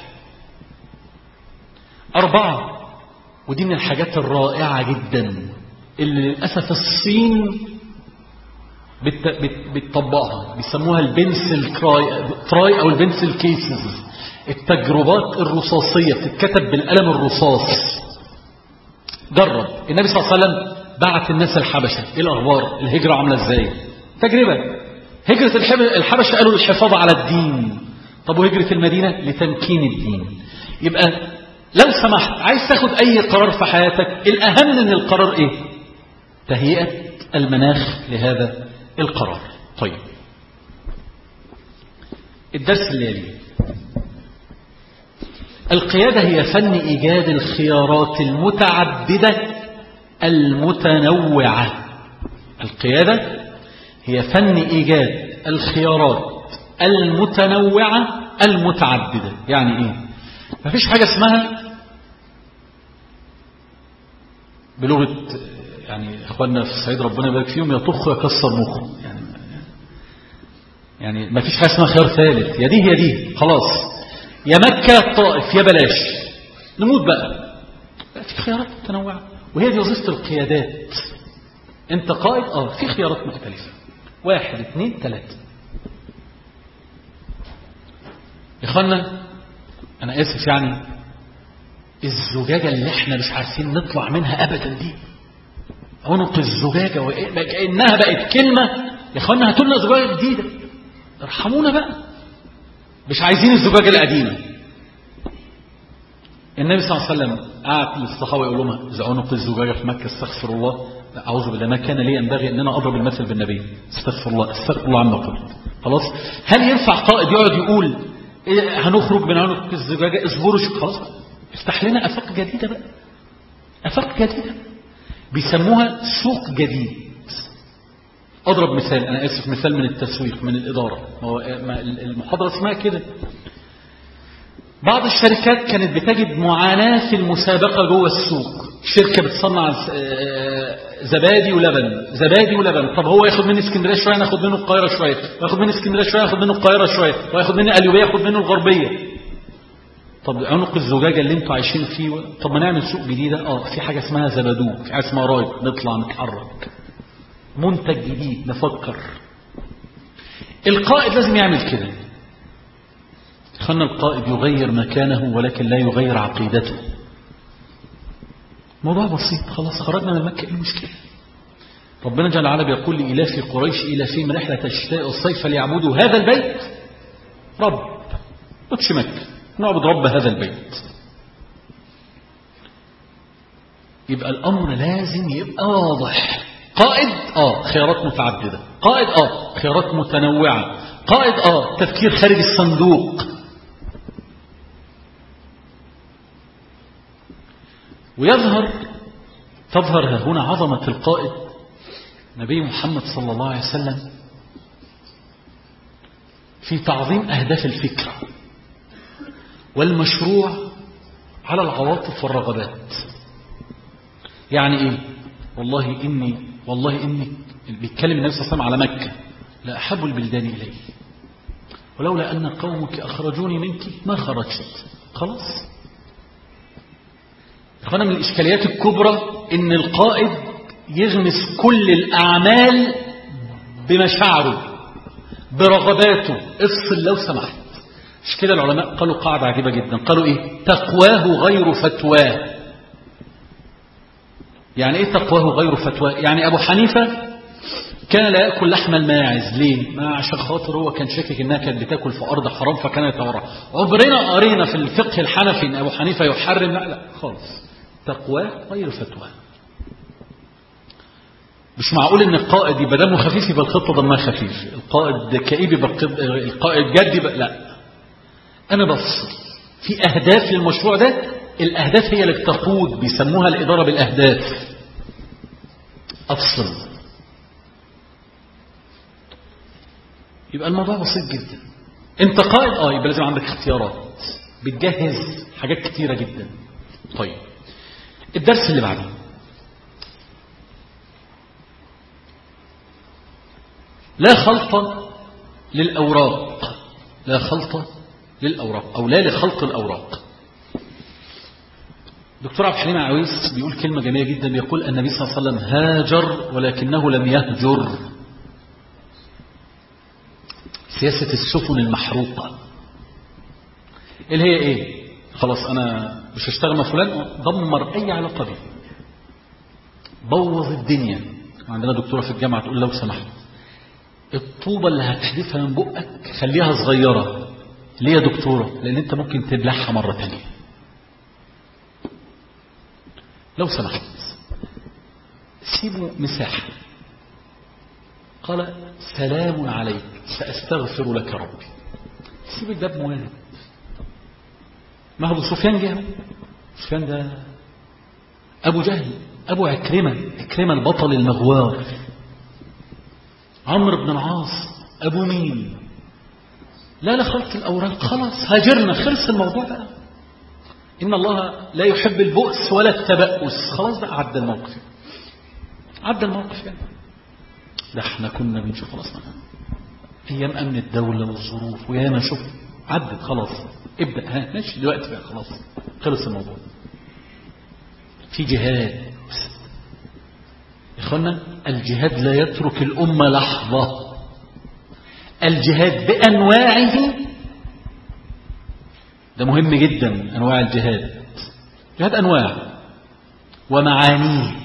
أربعة، ودي من الحاجات الرائعة جدا اللي للأسف الصين بتطبقها، بيسموها البنسل تراي أو البنسل كيسز، التجربات الرصاصية بتتكتب بالقلم الرصاص. جرب. النبي صلى الله عليه وسلم بعت الناس الحبشة، ايه الأخبار؟ الهجرة عاملة ازاي؟ تجربة. هجرة الحبشة قالوا للحفاظ على الدين. طب وهجرة المدينة؟ لتمكين الدين. يبقى لو سمحت عايز تاخد اي قرار في حياتك، الأهم من القرار ايه؟ تهيئة المناخ لهذا القرار. طيب الدرس اللي يليه، القيادة هي فن إيجاد الخيارات المتعددة المتنوعة. القيادة هي فن إيجاد الخيارات المتنوعة المتعددة. يعني إيه؟ ما فيش حاجة اسمها بلغة يعني إخواننا في الصعيد ربنا يبارك فيهم يطخ يكسر مخه. يعني يعني ما فيش حاجة اسمها خيار ثالث، يا دي هي دي خلاص، يا مكة يا الطائف يا بلاش نموت بقى. في خيارات متنوعة وهي دي وظيفة القيادات. انت قائد اه في خيارات مختلفة، واحد اثنين ثلاثة. يا اخوانا انا اسف، يعني الزجاجة اللي احنا مش عارفين نطلع منها ابدا دي، عنق الزجاجة وكأنها بقت كلمة. يا اخوانا هاتوا لنا زجاجة جديدة، ارحمونا بقى، مش عايزين الزجاجة القديمة. النبي صلى الله عليه وسلم قعد للصحابة يقول لهم إذا عنق الزجاجة في مكة استغفر الله، لا أعوذ بالله، ما كان لي ينبغي أن أنا أضرب المثل بالنبي، استغفر الله استغفر الله عما قلت. خلاص. هل ينفع قائد يقعد يقول إيه هنخرج من عنق الزجاجة، اصبروا شو، خلاص افتح لنا أفاق جديدة بقى، أفاق جديدة بيسموها سوق جديد. أضرب مثال، أنا آسف، مثال من التسويق من الإدارة، هو المحاضرة اسمها كده. بعض الشركات كانت بتجد معاناة في المسابقة جوه السوق. شركة بتصنع زبادي ولبن، زبادي ولبن، طب هو ياخد مني اسكندرية شوية ناخد منه القاهرة شوية، وياخد مني اسكندرية شوية ياخد منه القاهرة شوية، وياخد مني القليوبية ياخد منه الغربية. طب عنق الزجاجة اللي انتوا عايشين فيه، طب ما نعمل سوق جديدة. اه في حاجة اسمها زبادو، في حاجة اسمها رايد، نطلع نتحرك، منتج جديد، نفكر. القائد لازم يعمل كده. خلنا القائد يغير مكانه ولكن لا يغير عقيدته. موضوع بسيط، خلاص خرجنا من مكة، ايه المشكلة؟ ربنا جل وعلا بيقول لإلاف قريش إلافهم رحلة الشتاء والصيف فليعبدوا هذا البيت رب قدش مكة، نعبد رب هذا البيت. يبقى الأمر لازم يبقى واضح. قائد اه خيارات متعددة، قائد اه خيارات متنوعة، قائد اه تفكير خارج الصندوق. ويظهر تظهر هنا عظمة القائد نبي محمد صلى الله عليه وسلم في تعظيم أهداف الفكرة والمشروع على العواطف والرغبات. يعني ايه؟ والله إني والله إني بيتكلم النبي صلى الله عليه وسلم على مكة، لا أحب البلدان إلي ولولا أن قومك أخرجوني منك ما خرجت. خلاص. أخوانا من الإشكاليات الكبرى إن القائد يغمس كل الأعمال بمشاعره برغباته. افصل لو سمحت. مش كده العلماء قالوا قاعدة عجيبة جدا، قالوا إيه؟ تقواه غير فتواه. يعني ايه تقواه غير فتواه؟ يعني ابو حنيفة كان لا يأكل لحم الماعز. ليه؟ ما عشان خاطر هو كان شاكك انها كانت بتاكل في ارض حرام فكان يتورع. عمرنا قرينا في الفقه الحنفي ان ابو حنيفة يحرم؟ لا لا خالص، تقواه غير فتواه. مش معقول ان القائد يبقى دمه خفيف يبقى الخطة دمها خفيف، القائد كئيب يبقى القائد جد يبقى لا. انا بفصل في اهداف للمشروع ده، الاهداف هي اللي تقود، بيسموها الادارة بالاهداف. افصل. يبقى الموضوع بسيط جدا. انت قائد اه يبقى لازم عندك اختيارات، بتجهز حاجات كتيرة جدا. طيب الدرس اللي بعده، لا خلط للأوراق، لا خلط للأوراق أو لا لخلط الأوراق. دكتور عبد الحليم عويس بيقول كلمة جميلة جدا، بيقول النبي صلى الله عليه وسلم هاجر ولكنه لم يهجر. سياسة السفن المحروقة اللي هي ايه؟ خلاص انا مش هشتغل مع فلان، دمر اي علاقة بيه، بوظ الدنيا. عندنا دكتورة في الجامعة تقول لو سمحت الطوبة اللي هتحدفها من بقك خليها صغيرة. ليه يا دكتورة؟ لان انت ممكن تبلعها مرة تانية. لو سمحت سيبوا مساحة. قال سلام عليك سأستغفر لك ربي. سيب الباب موارد. ما هو سفيان جه، سفيان ده أبو جهل، أبو عكرمة، عكرمة البطل المغوار. عمرو بن العاص أبو مين؟ لا لخلط الأوراق. خلاص هاجرنا، خلص الموضوع بقى. إن الله لا يحب البؤس ولا التبأس. خلاص بقى عدى الموقف، عدى الموقف يعني. ده احنا كنا بنشوف خلاص ايام امن الدولة والظروف ويا ما شوف عدت خلاص. ابدأ ها ماشي دلوقتي بقى خلاص خلص الموضوع. في جهاد اخوانا، الجهاد لا يترك الامة لحظة. الجهاد بانواعه ده مهم جدا. انواع الجهاد، جهاد انواع ومعانيه.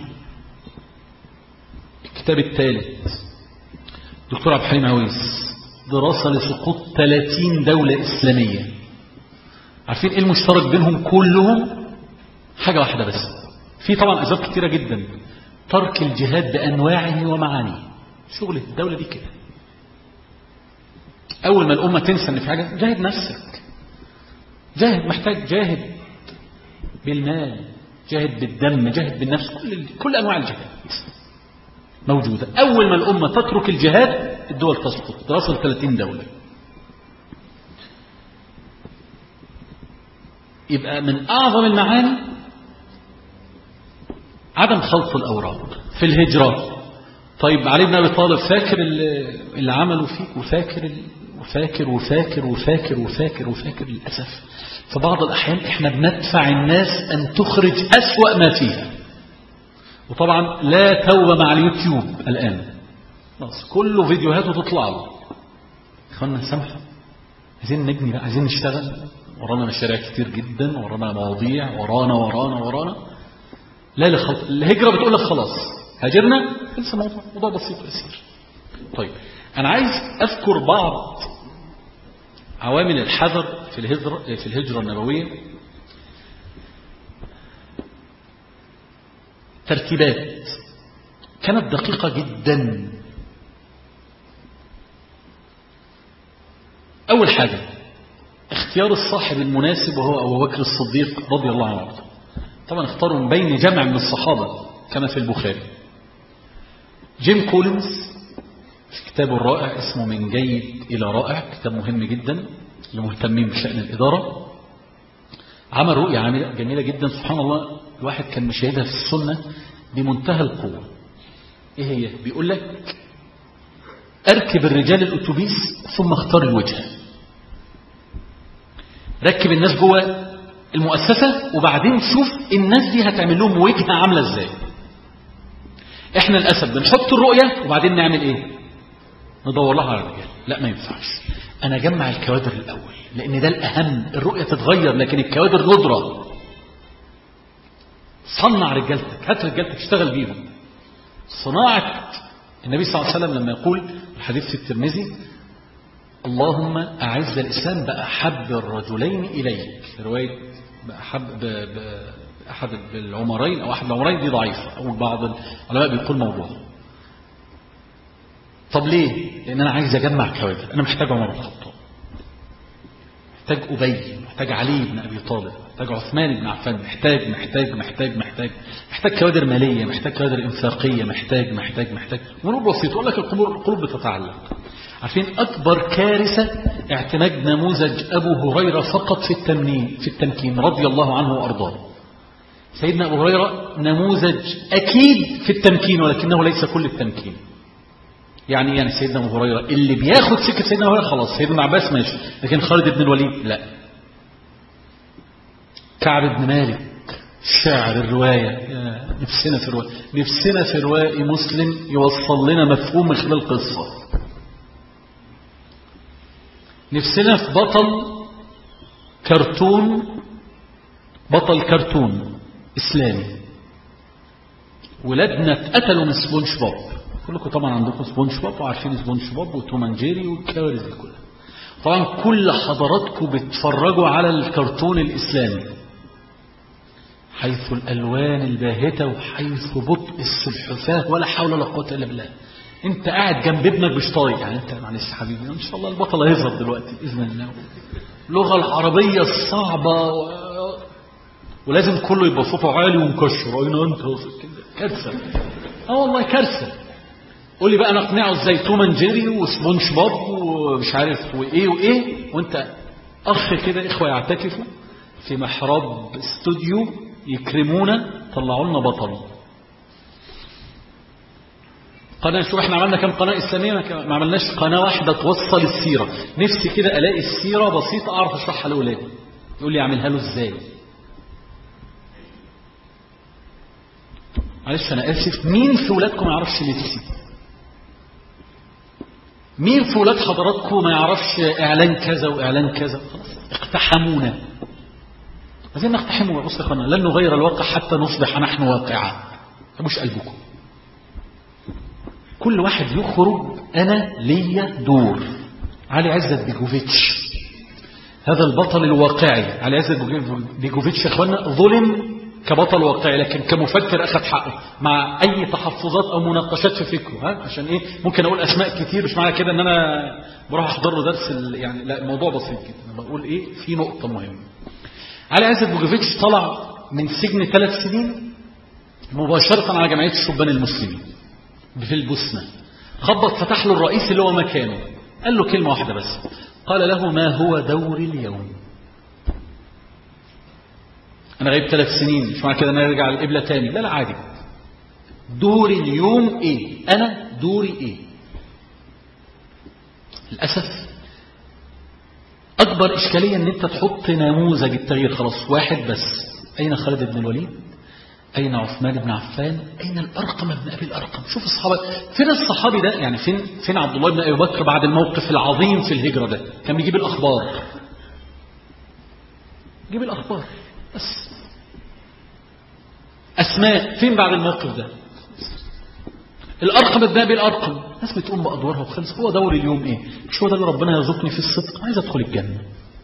الكتاب الثالث دكتور عبد الحليم عويس، دراسة لسقوط ثلاثين دولة إسلامية. عارفين ايه المشترك بينهم كلهم؟ حاجة واحدة بس. في طبعا أسباب كتيرة جدا، ترك الجهاد بأنواعه ومعانيه. شغل الدولة دي كده. أول ما الأمة تنسى إن في حاجة، جاهد نفسك، جاهد، محتاج جاهد بالمال، جاهد بالدم، جاهد بالنفس، كل كل أنواع الجهاد موجودة. أول ما الأمة تترك الجهاد الدول تسقط. دراسة ثلاثين دولة. يبقى من أعظم المعاني عدم خلط الأوراق في الهجرة. طيب علي بن أبي طالب فاكر اللي عملوا فيك، وفاكر وفاكر وفاكر وفاكر وفاكر وفاكر. للأسف في بعض الأحيان إحنا بندفع الناس أن تخرج أسوأ ما فيها. وطبعا لا توبة مع اليوتيوب الآن، خلاص كله فيديوهات وتطلع له. اخوانا سامحوا، عايزين نجني بقى، عايزين نشتغل. ورانا مشاريع كتير جدا، ورانا مواضيع، ورانا ورانا ورانا. لا لخلط. الهجرة بتقول لك خلاص هاجرنا، خلص الموضوع، موضوع بسيط ويسير. طيب انا عايز اذكر بعض عوامل الحذر في الهجرة في الهجرة النبوية. ترتيبات كانت دقيقة جدا. أول حاجة اختيار الصاحب المناسب، وهو أبو بكر الصديق رضي الله عنه. طبعا اختاروا من بين جمع من الصحابة كما في البخاري. جيم كولينز في كتابه الرائع اسمه من جيد إلى رائع، كتاب مهم جدا لمهتمين بشأن الإدارة. عمل رؤية جميلة جدا سبحان الله، الواحد كان مشاهدها في السنة بمنتهى القوة. ايه هي؟ بيقول لك اركب الرجال الاتوبيس ثم اختار الوجهة. ركب الناس جوه المؤسسة وبعدين شوف الناس دي هتعمل لهم وجهة عاملة ازاي. احنا للأسف بنحط الرؤية وبعدين نعمل ايه؟ ندور لها على الرجال. لا ما ينفعش، انا اجمع الكوادر الاول لان ده الاهم. الرؤية تتغير لكن الكوادر ندرة. صنع رجالتك، هات رجالتك اشتغل بيهم. صناعة النبي صلى الله عليه وسلم لما يقول الحديث في الترمذي اللهم أعز الإسلام بأحب الرجلين إليك، رواية بأحب بأحد العمرين أو أحد العمرين دي ضعيفة أو بعض العلماء بيقول موضوع. طب ليه؟ لأن أنا عايز أجمع كوادر. أنا محتاج عمر بن الخطاب، محتاج أبي، محتاج علي بن أبي طالب، محتاج عثمان بن عفان، محتاج محتاج محتاج محتاج محتاج كوادر مالية، محتاج كوادر إنفاقية، محتاج محتاج محتاج ونور بسيط. أقول لك القلوب بتتعلق. عارفين أكبر كارثة اعتماد نموذج أبو هريرة فقط في التمكين في التمكين رضي الله عنه وأرضاه. سيدنا أبو هريرة نموذج أكيد في التمكين ولكنه ليس كل التمكين. يعني يعني سيدنا أبو هريرة اللي بياخد سكة سيدنا أبو هريرة خلاص، سيدنا عباس ماشي، لكن خالد بن الوليد لا. كعب بن مالك شاعر الرواية، نفسنا في رواية نفسنا في رواية مسلم يوصل لنا مفهوم من خلال قصة. نفسنا في بطل كرتون، بطل كرتون إسلامي. ولادنا اتقتلوا من سبونج بوب. كلكم طبعا عندكم سبونج بوب وعارفين سبونج بوب وتوم اند جيري والكوارث دي كلها. طبعا كل حضراتكم بتتفرجوا على الكرتون الإسلامي حيث الألوان الباهتة وحيث بطء السلحفاة ولا حول ولا قوة إلا بالله. انت قاعد جنب ابنك مش طايق، يعني انت معلش حبيبي ان شاء الله البطل هيظهر دلوقتي باذن الله. اللغه العربيه الصعبه و... ولازم كله يبقى صوته عالي ومكشر. اين انت كارثه. اه والله كارثه. قول لي بقى انا اقنعه ازاي توم اند جيري وسبونج بوب ومش عارف وايه وايه وانت اخ كده اخوه يعتكفوا في محراب استوديو يكرمونا طلعوا لنا بطل قناة. شوف احنا عملنا كم قناة إسلامية، ما عملناش قناة واحدة توصل السيرة. نفسي كده ألاقي السيرة بسيطة أعرف أشرحها لأولادي. يقول لي أعملها له إزاي؟ معلش أنا آسف، مين في ولادكم ما يعرفش نفسي؟ مين في ولاد حضراتكم ما يعرفش إعلان كذا وإعلان كذا؟ خلاص اقتحمونا. عايزين نقتحموا. بص يا أخوانا، لن نغير الواقع حتى نصبح نحن واقعا. مش قلبكم. كل واحد يخرج أنا ليا دور. علي عزت بيجوفيتش هذا البطل الواقعي. علي عزت بيجوفيتش يا اخوانا ظلم كبطل واقعي، لكن كمفكر أخذ حقه مع أي تحفظات أو مناقشات في فكره. ها عشان إيه؟ ممكن أقول أسماء كتير، مش معنى كده أن أنا بروح أحضر له درس يعني، لا الموضوع بسيط جدا. أنا بقول إيه في نقطة مهمة. علي عزت بيجوفيتش طلع من سجن ثلاث سنين مباشرة على جمعية الشبان المسلمين في البوسنة. خبط فتح له الرئيس اللي هو مكانه، قال له كلمة واحدة بس، قال له ما هو دوري اليوم؟ أنا غايب ثلاث سنين، مش معنى كده أنا أرجع القبلة تاني، لا لا عادي. دوري اليوم إيه؟ أنا دوري إيه؟ للأسف أكبر إشكالية أن أنت تحط نموذج التغيير. خلاص واحد بس. أين خالد بن الوليد؟ أين عثمان بن عفان؟ أين الأرقم بن أبي الأرقم؟ شوف الصحابة، فين الصحابي ده؟ يعني فين فين عبد الله بن أبي بكر بعد الموقف العظيم في الهجرة ده؟ كان بيجيب الأخبار، يجيب الأخبار بس. أسماء فين بعد الموقف ده؟ الأرقم بن أبي الأرقم. ناس بتقوم بأدوارها وخلص. هو دوري اليوم إيه؟ مش هو ده اللي ربنا يرزقني في الصدق؟ عايز أدخل الجنة.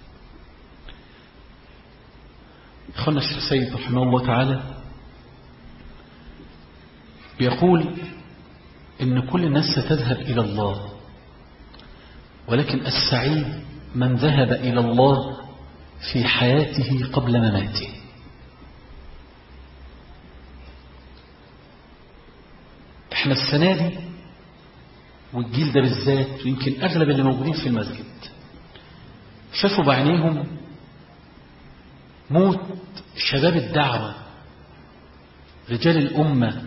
أخونا الشيخ سيد رحمه الله تعالى بيقول إن كل الناس ستذهب إلى الله، ولكن السعيد من ذهب إلى الله في حياته قبل مماته. احنا السنة دي والجيل ده بالذات ويمكن أغلب اللي موجودين في المسجد شافوا بعينيهم موت شباب الدعوة، رجال الأمة،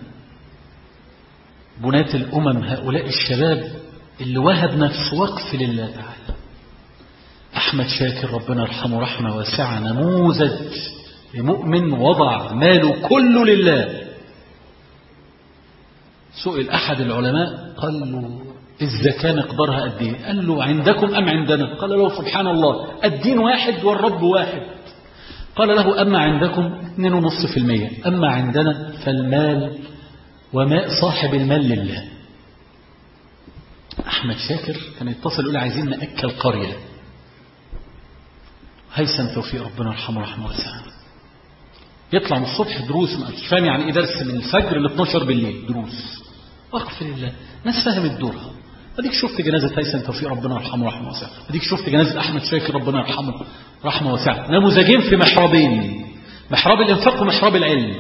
بنات الأمم، هؤلاء الشباب اللي وهب نفس وقف لله تعالى. أحمد شاكر ربنا يرحمه رحمة واسعة، نموذج لمؤمن وضع ماله كله لله. سئل أحد العلماء قال له الزكاة مقدارها قد ايه؟ قال له عندكم أم عندنا؟ قال له سبحان الله الدين واحد والرب واحد. قال له أما عندكم اثنين ونصف في المية، أما عندنا فالمال وماء صاحب المال لله. أحمد شاكر كان يتصل يقول عايزين نأكل قرية. هيثم توفيق ربنا يرحمه رحمه واسعة يطلع من الصبح دروس، مش فاهم يعني ايه درس من الفجر ل اتناشر بالليل دروس. وقف لله، ناس فهمت دورها. اديك شفت جنازة هيثم توفيق ربنا يرحمه رحمه واسعة، اديك شفت جنازة أحمد شاكر ربنا يرحمه رحمه واسعة، نموذجين في محرابين، محراب الانفاق ومحراب العلم.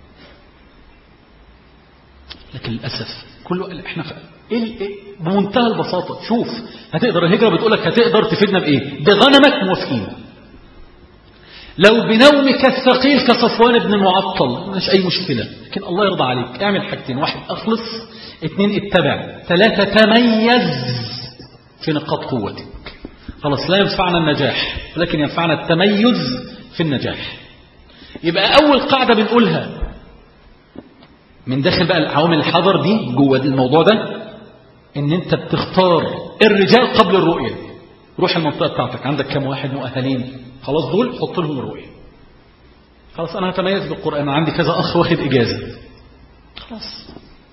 لكن للأسف كله احنا إيه إيه بمنتهى البساطة. شوف هتقدر الهجرة بتقولك هتقدر تفيدنا بإيه؟ بغنمك موافقين، لو بنومك الثقيل كصفوان بن المعطل مش أي مشكلة، لكن الله يرضى عليك اعمل حاجتين: واحد أخلص، اثنين اتبع، ثلاثة تميز في نقاط قوتك. خلاص لا ينفعنا النجاح ولكن ينفعنا التميز في النجاح. يبقى أول قاعدة بنقولها من داخل بقى العوامل الحذر دي جوه الموضوع ده، ان انت بتختار الرجال قبل الرؤية. روح المنطقة بتاعتك عندك كم واحد مؤهلين، خلاص دول حط لهم الرؤية. خلاص انا هتميز بالقرآن، عندي كذا اخ واخد اجازة، خلاص.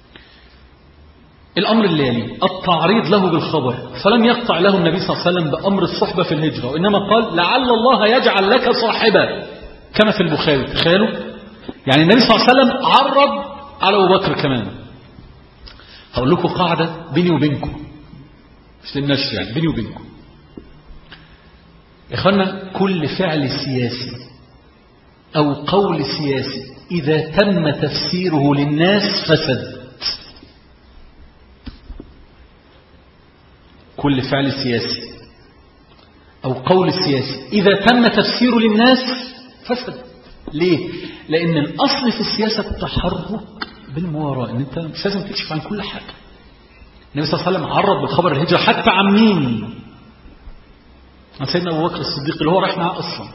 الامر الليلي التعريض له بالخبر، فلم يقطع له النبي صلى الله عليه وسلم بامر الصحبة في الهجرة، وانما قال لعل الله يجعل لك صاحبا كما في البخاري. تخيلوا يعني النبي صلى الله عليه وسلم عرض على أبو بكر كمان. هقول لكم قاعدة بيني وبينكم مش للنشر، يعني بيني وبينكم يا إخوانا، كل فعل سياسي أو قول سياسي إذا تم تفسيره للناس فسد. كل فعل سياسي أو قول سياسي إذا تم تفسيره للناس فسد. ليه؟ لأن الأصل في السياسة التحرك بالمواراة، ان انت مش لازم تكشف عن كل حاجة. النبي صلى الله عليه وسلم عرض بالخبر الهجرة حتى عن مين؟ عن سيدنا أبو بكر الصديق اللي هو رايح معاه أصلا.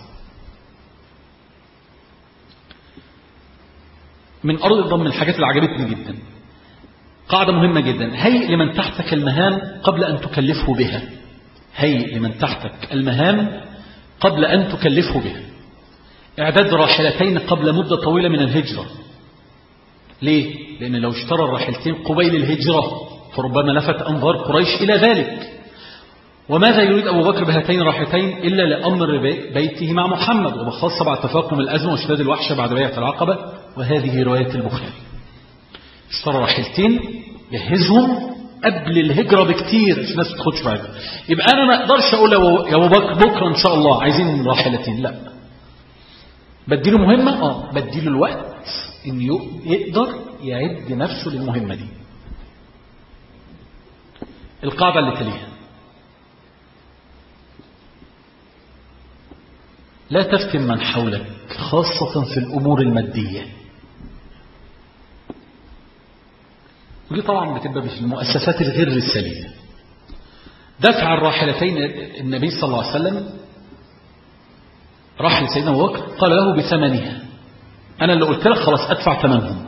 من أرض الضم من الحاجات اللي عجبتني جدا قاعدة مهمة جدا: هيئ لمن تحتك المهام قبل أن تكلفه بها. هيئ لمن تحتك المهام قبل أن تكلفه بها. إعداد راحلتين قبل مدة طويلة من الهجرة. ليه؟ لأن لو اشترى الراحلتين قبيل الهجرة فربما لفت أنظار قريش إلى ذلك. وماذا يريد أبو بكر بهاتين الراحلتين إلا لأمر بيته مع محمد، وبخاصة بعد تفاقم الأزمة واشتداد الوحشة بعد بيعة العقبة، وهذه رواية البخاري. اشترى راحلتين جهزهم قبل الهجرة بكتير عشان الناس تاخدش بعد. يبقى أنا ما أقدرش أقول يا أبو بكر بكرة إن شاء الله عايزين راحلتين، لا. بديله مهمة، آه بديله الوقت إن يقدر يعد نفسه للمهمة دي. القاعدة اللي تليها: لا تفتن من حولك خاصة في الأمور المادية. ودي طبعا بتبقى في المؤسسات الغير السليمة. دفع الراحلتين النبي صلى الله عليه وسلم راح لسيدنا أبو بكر قال له بثمنها، أنا اللي قلت لك خلاص أدفع ثمنهم.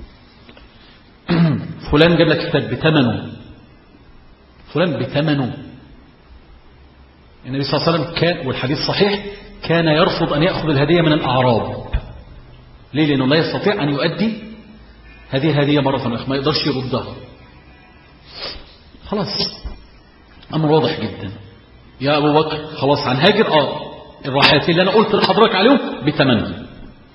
فلان جاب لك كتاب بثمنه، فلان بثمنه. النبي صلى الله عليه وسلم كان، والحديث صحيح، كان يرفض أن يأخذ الهدية من الأعراب. ليه؟ لأنه لا يستطيع أن يؤدي هذه هدية مرة أخرى، ما يقدرش يردها. خلاص أمر واضح جدا. يا أبو بكر خلاص هنهاجر، آه الراحلتين اللي أنا قلت لحضرتك عليهم بثمنهم.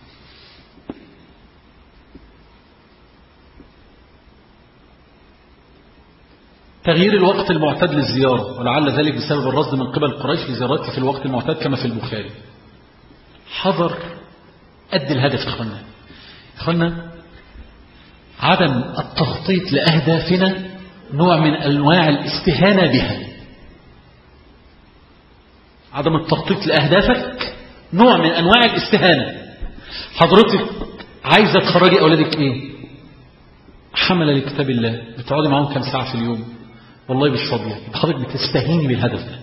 تغيير الوقت المعتاد للزيارة، ولعل ذلك بسبب الرصد من قبل قريش لزيارته في الوقت المعتاد كما في البخاري. حذر قد الهدف يا اخوانا. اخوانا عدم التخطيط لأهدافنا نوع من أنواع الاستهانة بها. عدم التخطيط لأهدافك نوع من أنواع الاستهانة. حضرتك عايزة تخرجي أولادك إيه؟ حمل لكتاب الله، بتقعدي معهم كم ساعة في اليوم؟ والله مش فاضية. حضرتك بتستهيني بالهدف ده.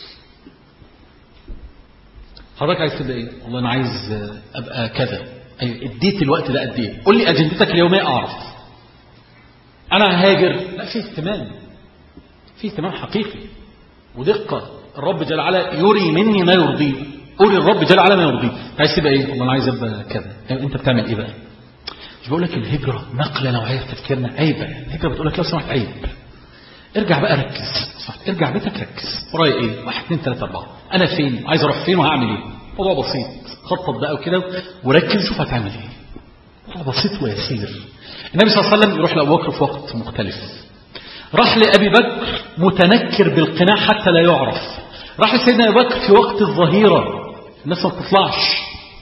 حضرتك عايز تبقى ايه؟ والله انا عايز ابقى كذا. اديت الوقت ده قد ايه؟ قول لي اجندتك اليوميه اعرف. انا هاجر، لا، في اهتمام، في اهتمام حقيقي ودقه. الرب جل وعلا يري مني ما يرضيه. قول الرب جل على ما يرضيه. عايز تبقى ايه؟ والله انا عايز ابقى كذا. انت بتعمل ايه بقى؟ مش بقول لك الهجره نقله نوعيه في تفكيرنا، عيب. الهجره بتقول لك لو سمحت عيب، ارجع بقى ركز، ارجع بيتك ركز ورايا ايه؟ واحد اثنين ثلاثه اربعه، انا فين؟ عايز اروح فين وهعمل ايه؟ موضوع بسيط، خطط بقى وكده وركز شوف هتعمل ايه. موضوع بسيط ويسير. النبي صلى الله عليه وسلم يروح لأبو بكر في وقت مختلف، راح لأبي بكر متنكر بالقناع حتى لا يعرف، راح لسيدنا أبي بكر في وقت الظهيرة الناس ما بتطلعش.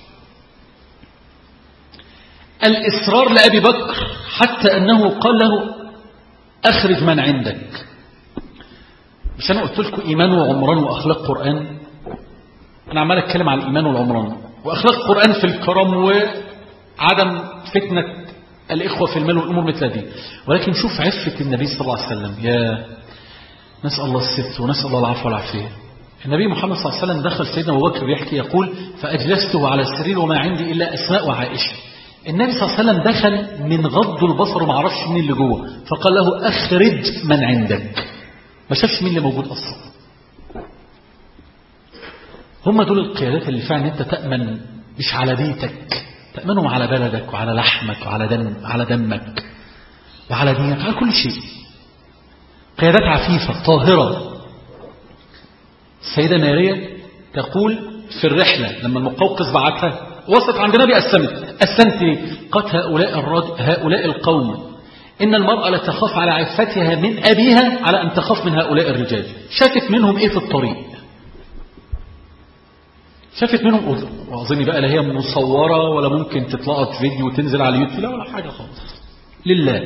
الإصرار لأبي بكر حتى أنه قال له أخرج من عندك. مش أنا قلت لكم إيمان وعمران وأخلاق قرآن؟ أنا عمال أتكلم عن الإيمان والعمران وأخلاق قرآن في الكرم وعدم فتنة الإخوة في المال والأمور مثل هذه. ولكن شوف عفة النبي صلى الله عليه وسلم، يا نسأل الله الستر ونسأل الله العفو والعافية. النبي محمد صلى الله عليه وسلم دخل سيدنا أبو بكر يحكي يقول فأجلسته على السرير وما عندي إلا أسماء وعائشة. النبي صلى الله عليه وسلم دخل من غض البصر وما عرفش مين اللي جوه، فقال له أخرج من عندك، ما شافش مين اللي موجود أصلا. هم دول القيادات اللي فعلا أنت تأمن مش على بيتك، تأمنهم على بلدك وعلى لحمك وعلى دم على دمك وعلى دينك، على كل شيء. قيادات عفيفة طاهرة. السيدة ماريا تقول في الرحلة لما المقوقس بعتها وصلت عند النبي أسلمت. أسلمت ليه؟ قالت هؤلاء, الرد... هؤلاء القوم إن المرأة لا تخاف على عفتها من أبيها على أن تخاف من هؤلاء الرجال. شافت منهم إيه في الطريق؟ شافت منهم وأظني بقى لا هي مصورة ولا ممكن تطلقت فيديو وتنزل على اليوتيوب، لا ولا حاجة خالص. لله.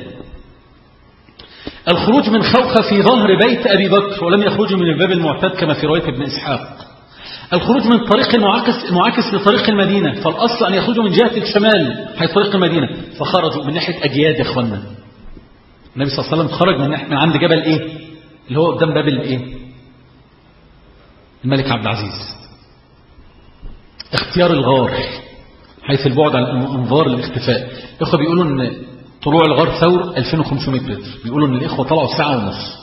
الخروج من خوخة في ظهر بيت أبي بكر ولم يخرجوا من الباب المعتاد كما في رواية ابن إسحاق. الخروج من طريق المعاكس, المعاكس لطريق المدينة، فالأصل أن يخرجوا من جهة الشمال حيث طريق المدينة، فخرجوا من ناحية أجياد. يا إخوانا النبي صلى الله عليه وسلم خرج من, من عند جبل إيه اللي هو قدام باب الإيه الملك عبد العزيز. اختيار الغار حيث البعد عن الانظار للاختفاء. الإخوة بيقولوا أن طلوع الغار ثور ألفين وخمسمائة متر، بيقولوا أن الإخوة طلعوا ساعة ونص.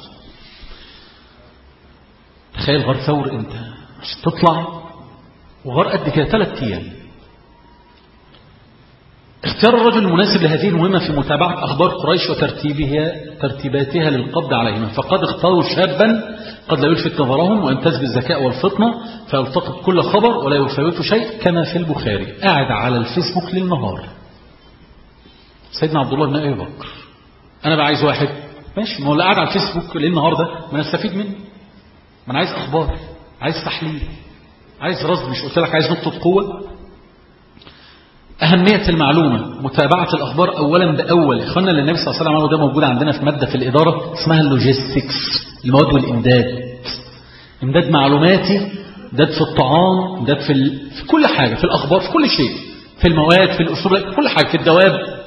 تخيل غار ثور أنت عشان تطلع وغار قد كده ثلاث أيام. اختيار الرجل المناسب لهذه المهمة في متابعة أخبار قريش وترتيبها ترتيباتها للقبض عليهم، فقد اختاروا شابا قد لا يلفت نظرهم ويمتاز بالذكاء والفطنة فيلتقط كل خبر ولا يفوت شيء، كما في البخاري قاعد على الفيسبوك للنهار. سيدنا عبد الله بن أبي بكر أنا بقى عايز واحد ماشي، ما هو اللي قاعد على الفيسبوك للنهار ده ما نستفيد منه، ما أنا عايز أخبار، عايز تحليل، عايز رصد. مش قلت لك عايز نقطة قوة؟ أهمية المعلومة، متابعة الأخبار أولا بأول. إخوانا اللي النبي صلى الله عليه وسلم عمله ده موجود عندنا في مادة في الإدارة اسمها اللوجيستكس، المواد والإمداد. إمداد معلوماتي، إمداد في الطعام، إمداد في, ال... في كل حاجة، في الأخبار، في كل شيء، في المواد، في الأسلوب، في كل حاجة، في الدواب.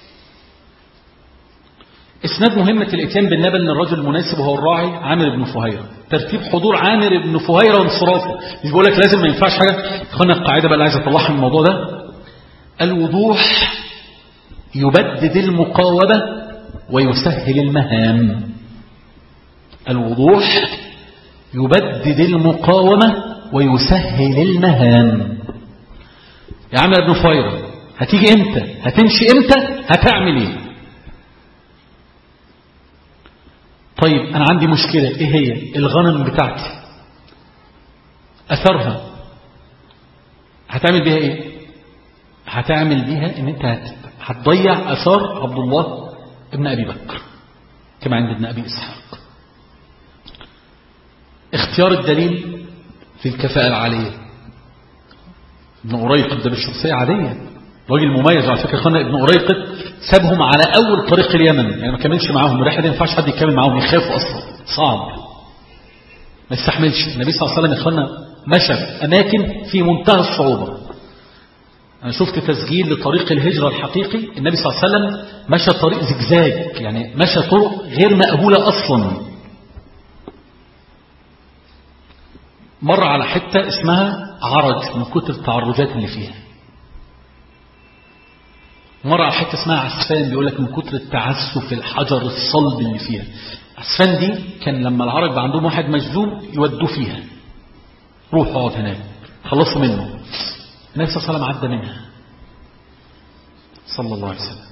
اسناد مهمة الاتيان بالنبل للرجل المناسب وهو الراعي عامر بن فهيرة. ترتيب حضور عامر بن فهيرة وانصرافه. مش بقول لك لازم ما ينفعش حاجة. إخوانا القاعدة بقى اللي عايز أطلعها من الموضوع ده، الوضوح يبدد المقاومة ويسهل المهام. الوضوح يبدد المقاومة ويسهل المهام. يا عامر بن فهيرة هتيجي امتى؟ هتمشي امتى؟ هتعمل ايه؟ طيب أنا عندي مشكلة، إيه هي؟ الغنم بتاعتي أثرها، هتعمل بيها إيه؟ هتعمل بيها إن أنت هتضيع أثار عبد الله ابن أبي بكر كما عند ابن أبي إسحاق. اختيار الدليل في الكفاءة العالية. ابن أريقط ده بالشخصية عادية، راجل مميز على فكرة. خلنا ابن أريقط سابهم على أول طريق اليمن، يعني ما كملش معاهم الرحلة دي، ما ينفعش حد يكمل معاهم، يخافوا أصلا، صعب، ما يستحملش. النبي صلى الله عليه وسلم يخلنا مشى أماكن في منتهى الصعوبة. أنا شفت تسجيل لطريق الهجرة الحقيقي، النبي صلى الله عليه وسلم مشى طريق زجزاج، يعني مشى طرق غير مأهولة أصلا. مر على حتة اسمها عرج من كتر التعرجات اللي فيها. مرة على حتة اسمها عسفان، بيقول لك من كتر التعسف الحجر الصلب اللي فيها. عسفان دي كان لما العرب عندهم واحد مجذوم يودوه فيها، روح اقعد هناك. خلصوا منه. النبي صلى الله عليه وسلم عدى منها صلى الله عليه وسلم.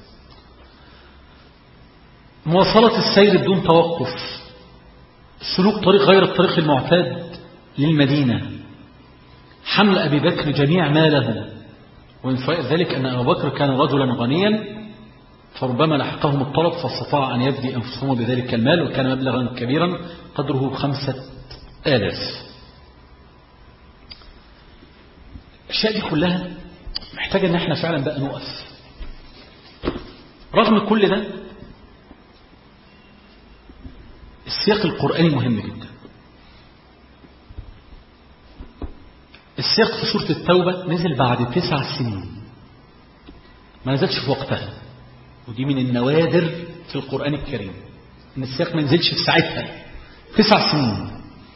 مواصلة السير بدون توقف، سلوك طريق غير الطريق المعتاد للمدينة، حمل أبي بكر جميع ماله، ومن فوائد ذلك أن أبا بكر كان رجلا غنيا فربما لحقهم الطلب فاستطاع أن يفدي أنفسهم بذلك المال، وكان مبلغا كبيرا قدره خمسة آلاف. الأشياء دي كلها محتاجة أن احنا فعلا بقى نقف. رغم كل ده السياق القرآني مهم جدا. السياق في سورة التوبة نزل بعد تسع سنين، ما نزلش في وقتها، ودي من النوادر في القرآن الكريم ان السياق ما نزلش في ساعتها. تسع سنين.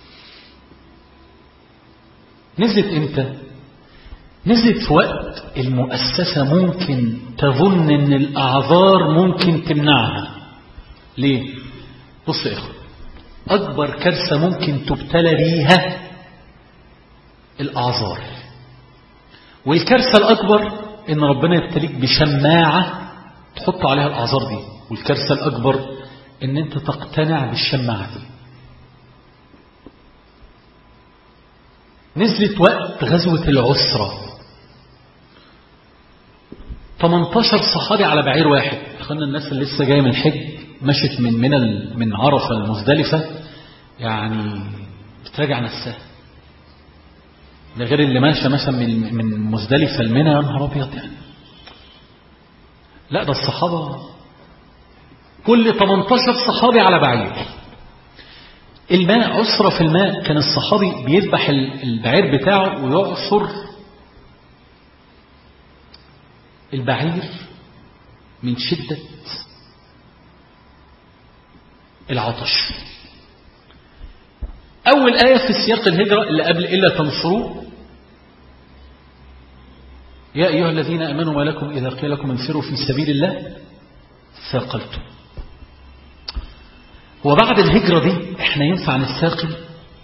نزلت امتى؟ نزلت في وقت المؤسسة ممكن تظن ان الاعذار ممكن تمنعها. ليه؟ بص يا اخوة، اكبر كارثة ممكن تبتلى بيها الاعذار، والكارثة الاكبر ان ربنا يبتليك بشماعة تحط عليها الاعذار دي، والكارثة الاكبر ان انت تقتنع بالشماعة دي. نزلت وقت غزوة العسرة، ثمانية عشر صحابي على بعير واحد. اخوانا الناس اللي لسه جايه من الحج مشت من من من عرفة المزدلفة يعني بتراجع نفسها، ده غير اللي ماشى مثلا من من مزدلفة المنى. يا نهار ابيض يعني. لا ده الصحابة كل ثمانية عشر صحابي على بعير. الماء عسرة في الماء، كان الصحابي بيذبح البعير بتاعه ويعصر البعير من شدة العطش. أول آية في سياق الهجرة اللي قبل إلا تنصروه، يا أيها الذين آمنوا ما لكم إذا قيل لكم انفروا في سبيل الله ثاقلتم. هو بعد الهجرة دي احنا ينفع نستاقل؟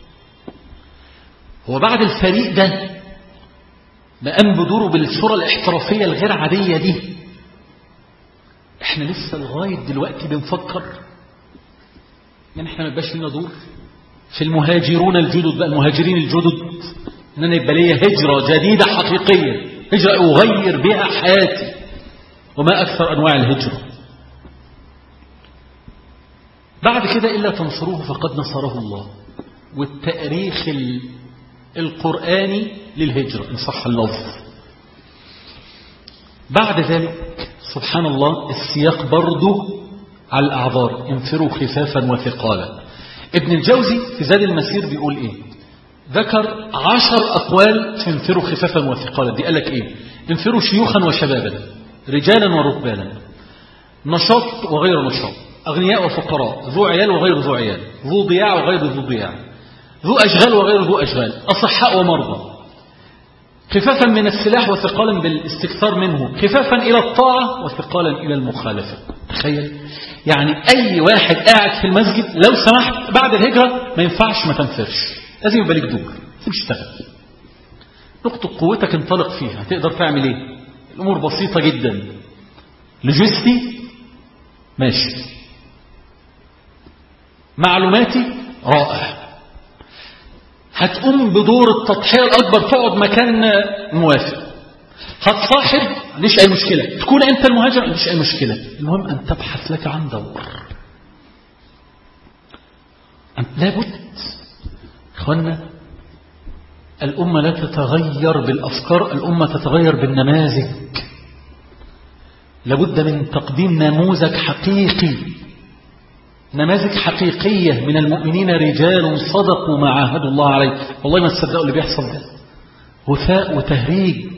هو بعد الفريق ده بقام بدوره بالصورة الاحترافية الغير عادية دي احنا لسه لغاية دلوقتي بنفكر يعني احنا ما يبقاش لنا دور في المهاجرون الجدد بقى، المهاجرين الجدد، ان انا يبقى ليا هجرة جديدة حقيقية، هجرة اغير بها حياتي. وما اكثر انواع الهجرة. بعد كده إلا تنصروه فقد نصره الله، والتاريخ القرآني للهجرة إن صح اللفظ. بعد ذلك سبحان الله السياق برضه على الأعذار، انفروا خفافا وثقالا. ابن الجوزي في زاد المسير بيقول إيه؟ ذكر عشر أقوال في انفروا خفافا وثقالا دي. قال لك إيه؟ انفروا شيوخا وشبابا، رجالا وركبانا، نشاط وغير نشاط، أغنياء وفقراء، ذو عيال وغير ذو عيال، ذو ضياع وغير ذو ضياع، ذو أشغال وغير ذو أشغال، أصحاء ومرضى، خفافا من السلاح وثقالا بالاستكثار منه، خفافا إلى الطاعة وثقالا إلى المخالفة. تخيل يعني أي واحد قاعد في المسجد لو سمحت بعد الهجرة ما ينفعش ما تنفرش، لازم يبقى لك دور، لازم تشتغل. نقطة قوتك انطلق فيها. تقدر تعمل ايه؟ الأمور بسيطة جدا. لوجستي ماشي، معلوماتي رائع، هتقوم بدور التضحية الأكبر، تقعد مكان موافق، هتصاحب ليش أي مشكلة، تكون أنت المهاجر ليش أي مشكلة، المهم أن تبحث لك عن دور. لابد إخوانا الأمة لا تتغير بالأفكار، الأمة تتغير بالنماذج. لابد من تقديم نموذج حقيقي، نماذج حقيقية من المؤمنين، رجال صدقوا ما عاهدوا الله عليه. والله ما تصدقوا اللي بيحصل ده، وفاء وتهريج.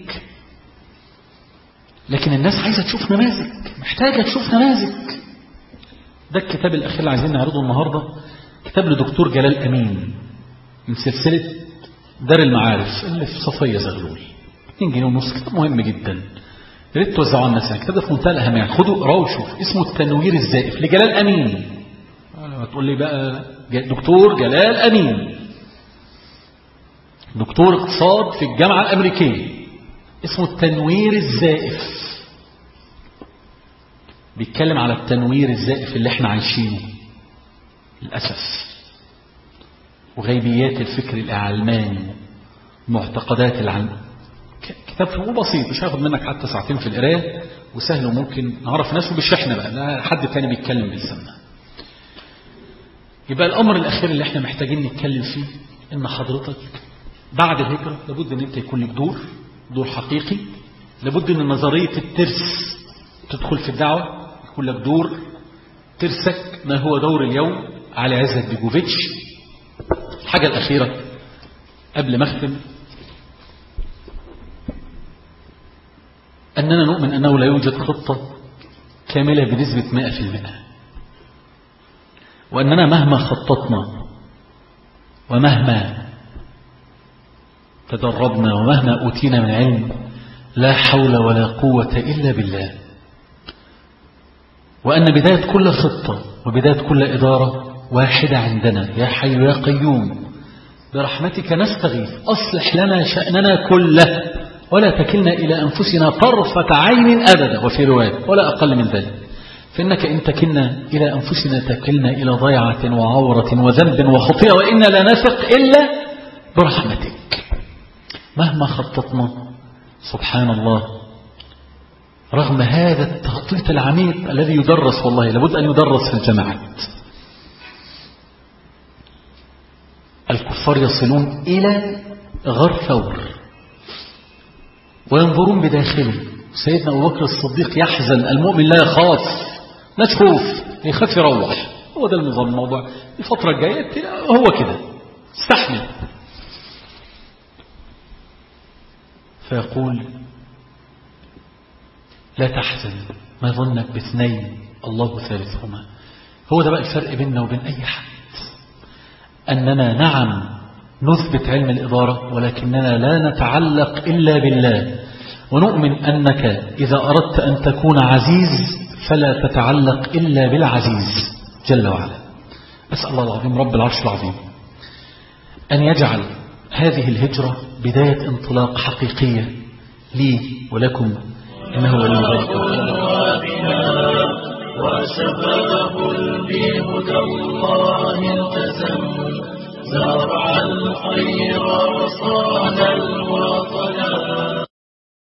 لكن الناس عايزة تشوف نماذج، محتاجة تشوف نماذج. ده الكتاب الأخير اللي عايزين نعرضه النهاردة، كتاب لدكتور جلال أمين من سلسلة دار المعارف اللي في صفية زغلول، اتنين جنيه ونص، كتاب مهم جدا، يا ريت توزعوه على الناس. الكتاب ده في منتهى الأهمية، خدوا اقرأوا وشوف، اسمه التنوير الزائف لجلال أمين. لما تقول لي بقى دكتور جلال أمين، دكتور اقتصاد في الجامعة الأمريكية، اسمه التنوير الزائف. بيتكلم على التنوير الزائف اللي احنا عايشينه للأسف، وغيبيات الفكر العلماني، معتقدات العلم. كتاب فيه بسيط، مش هاخد منك حتى ساعتين في القراءة، وسهل، وممكن نعرف ناس وبالشحنة بقى، ده حد تاني بيتكلم بلساننا. يبقى الأمر الأخير اللي احنا محتاجين نتكلم فيه إن حضرتك بعد الهجرة لابد أن أنت يكون لك دور دور حقيقي. لابد أن نظرية الترس تدخل في الدعوة، يكون لك دور ترسك ما هو دور اليوم علي عزت بيجوفيتش. الحاجة الأخيرة قبل ما أختم، أننا نؤمن أنه لا يوجد خطة كاملة بنسبة مئة في المئة، وأننا مهما خططنا ومهما تدربنا ومهما أوتينا من علم لا حول ولا قوة إلا بالله، وأن بداية كل خطة وبداية كل إدارة واحدة عندنا: يا حي يا قيوم برحمتك نستغيث أصلح لنا شأننا كله ولا تكلنا إلى أنفسنا طرفة عين أبدا، وفي رواية ولا أقل من ذلك، فإنك إن تكلنا إلى أنفسنا تكلنا إلى ضيعة وعورة وذنب وخطيئة، وإنا لا نثق إلا برحمتك. مهما خططنا سبحان الله، رغم هذا التخطيط العميق الذي يدرس، والله لابد أن يدرس في الجامعات، الكفار يصلون إلى غار ثور وينظرون بداخله. سيدنا أبو بكر الصديق يحزن، المؤمن لا يخاف، لا تخوف، يخاف يروح. هو ده النظام، الموضوع الفترة الجاية هو كده، استحمل. فيقول: لا تحزن، ما ظنك باثنين الله ثالثهما. هو ده بقى الفرق بيننا وبين أي حد، أننا نعم نثبت علم الإدارة، ولكننا لا نتعلق إلا بالله، ونؤمن أنك إذا أردت أن تكون عزيز فلا تتعلق إلا بالعزيز جل وعلا. أسأل الله العظيم رب العرش العظيم أن يجعل هذه الهجرة بداية انطلاق حقيقية لي ولكم، إنه ولي ذلك. وشباب بهدى الله التزم، زرع الخير وصان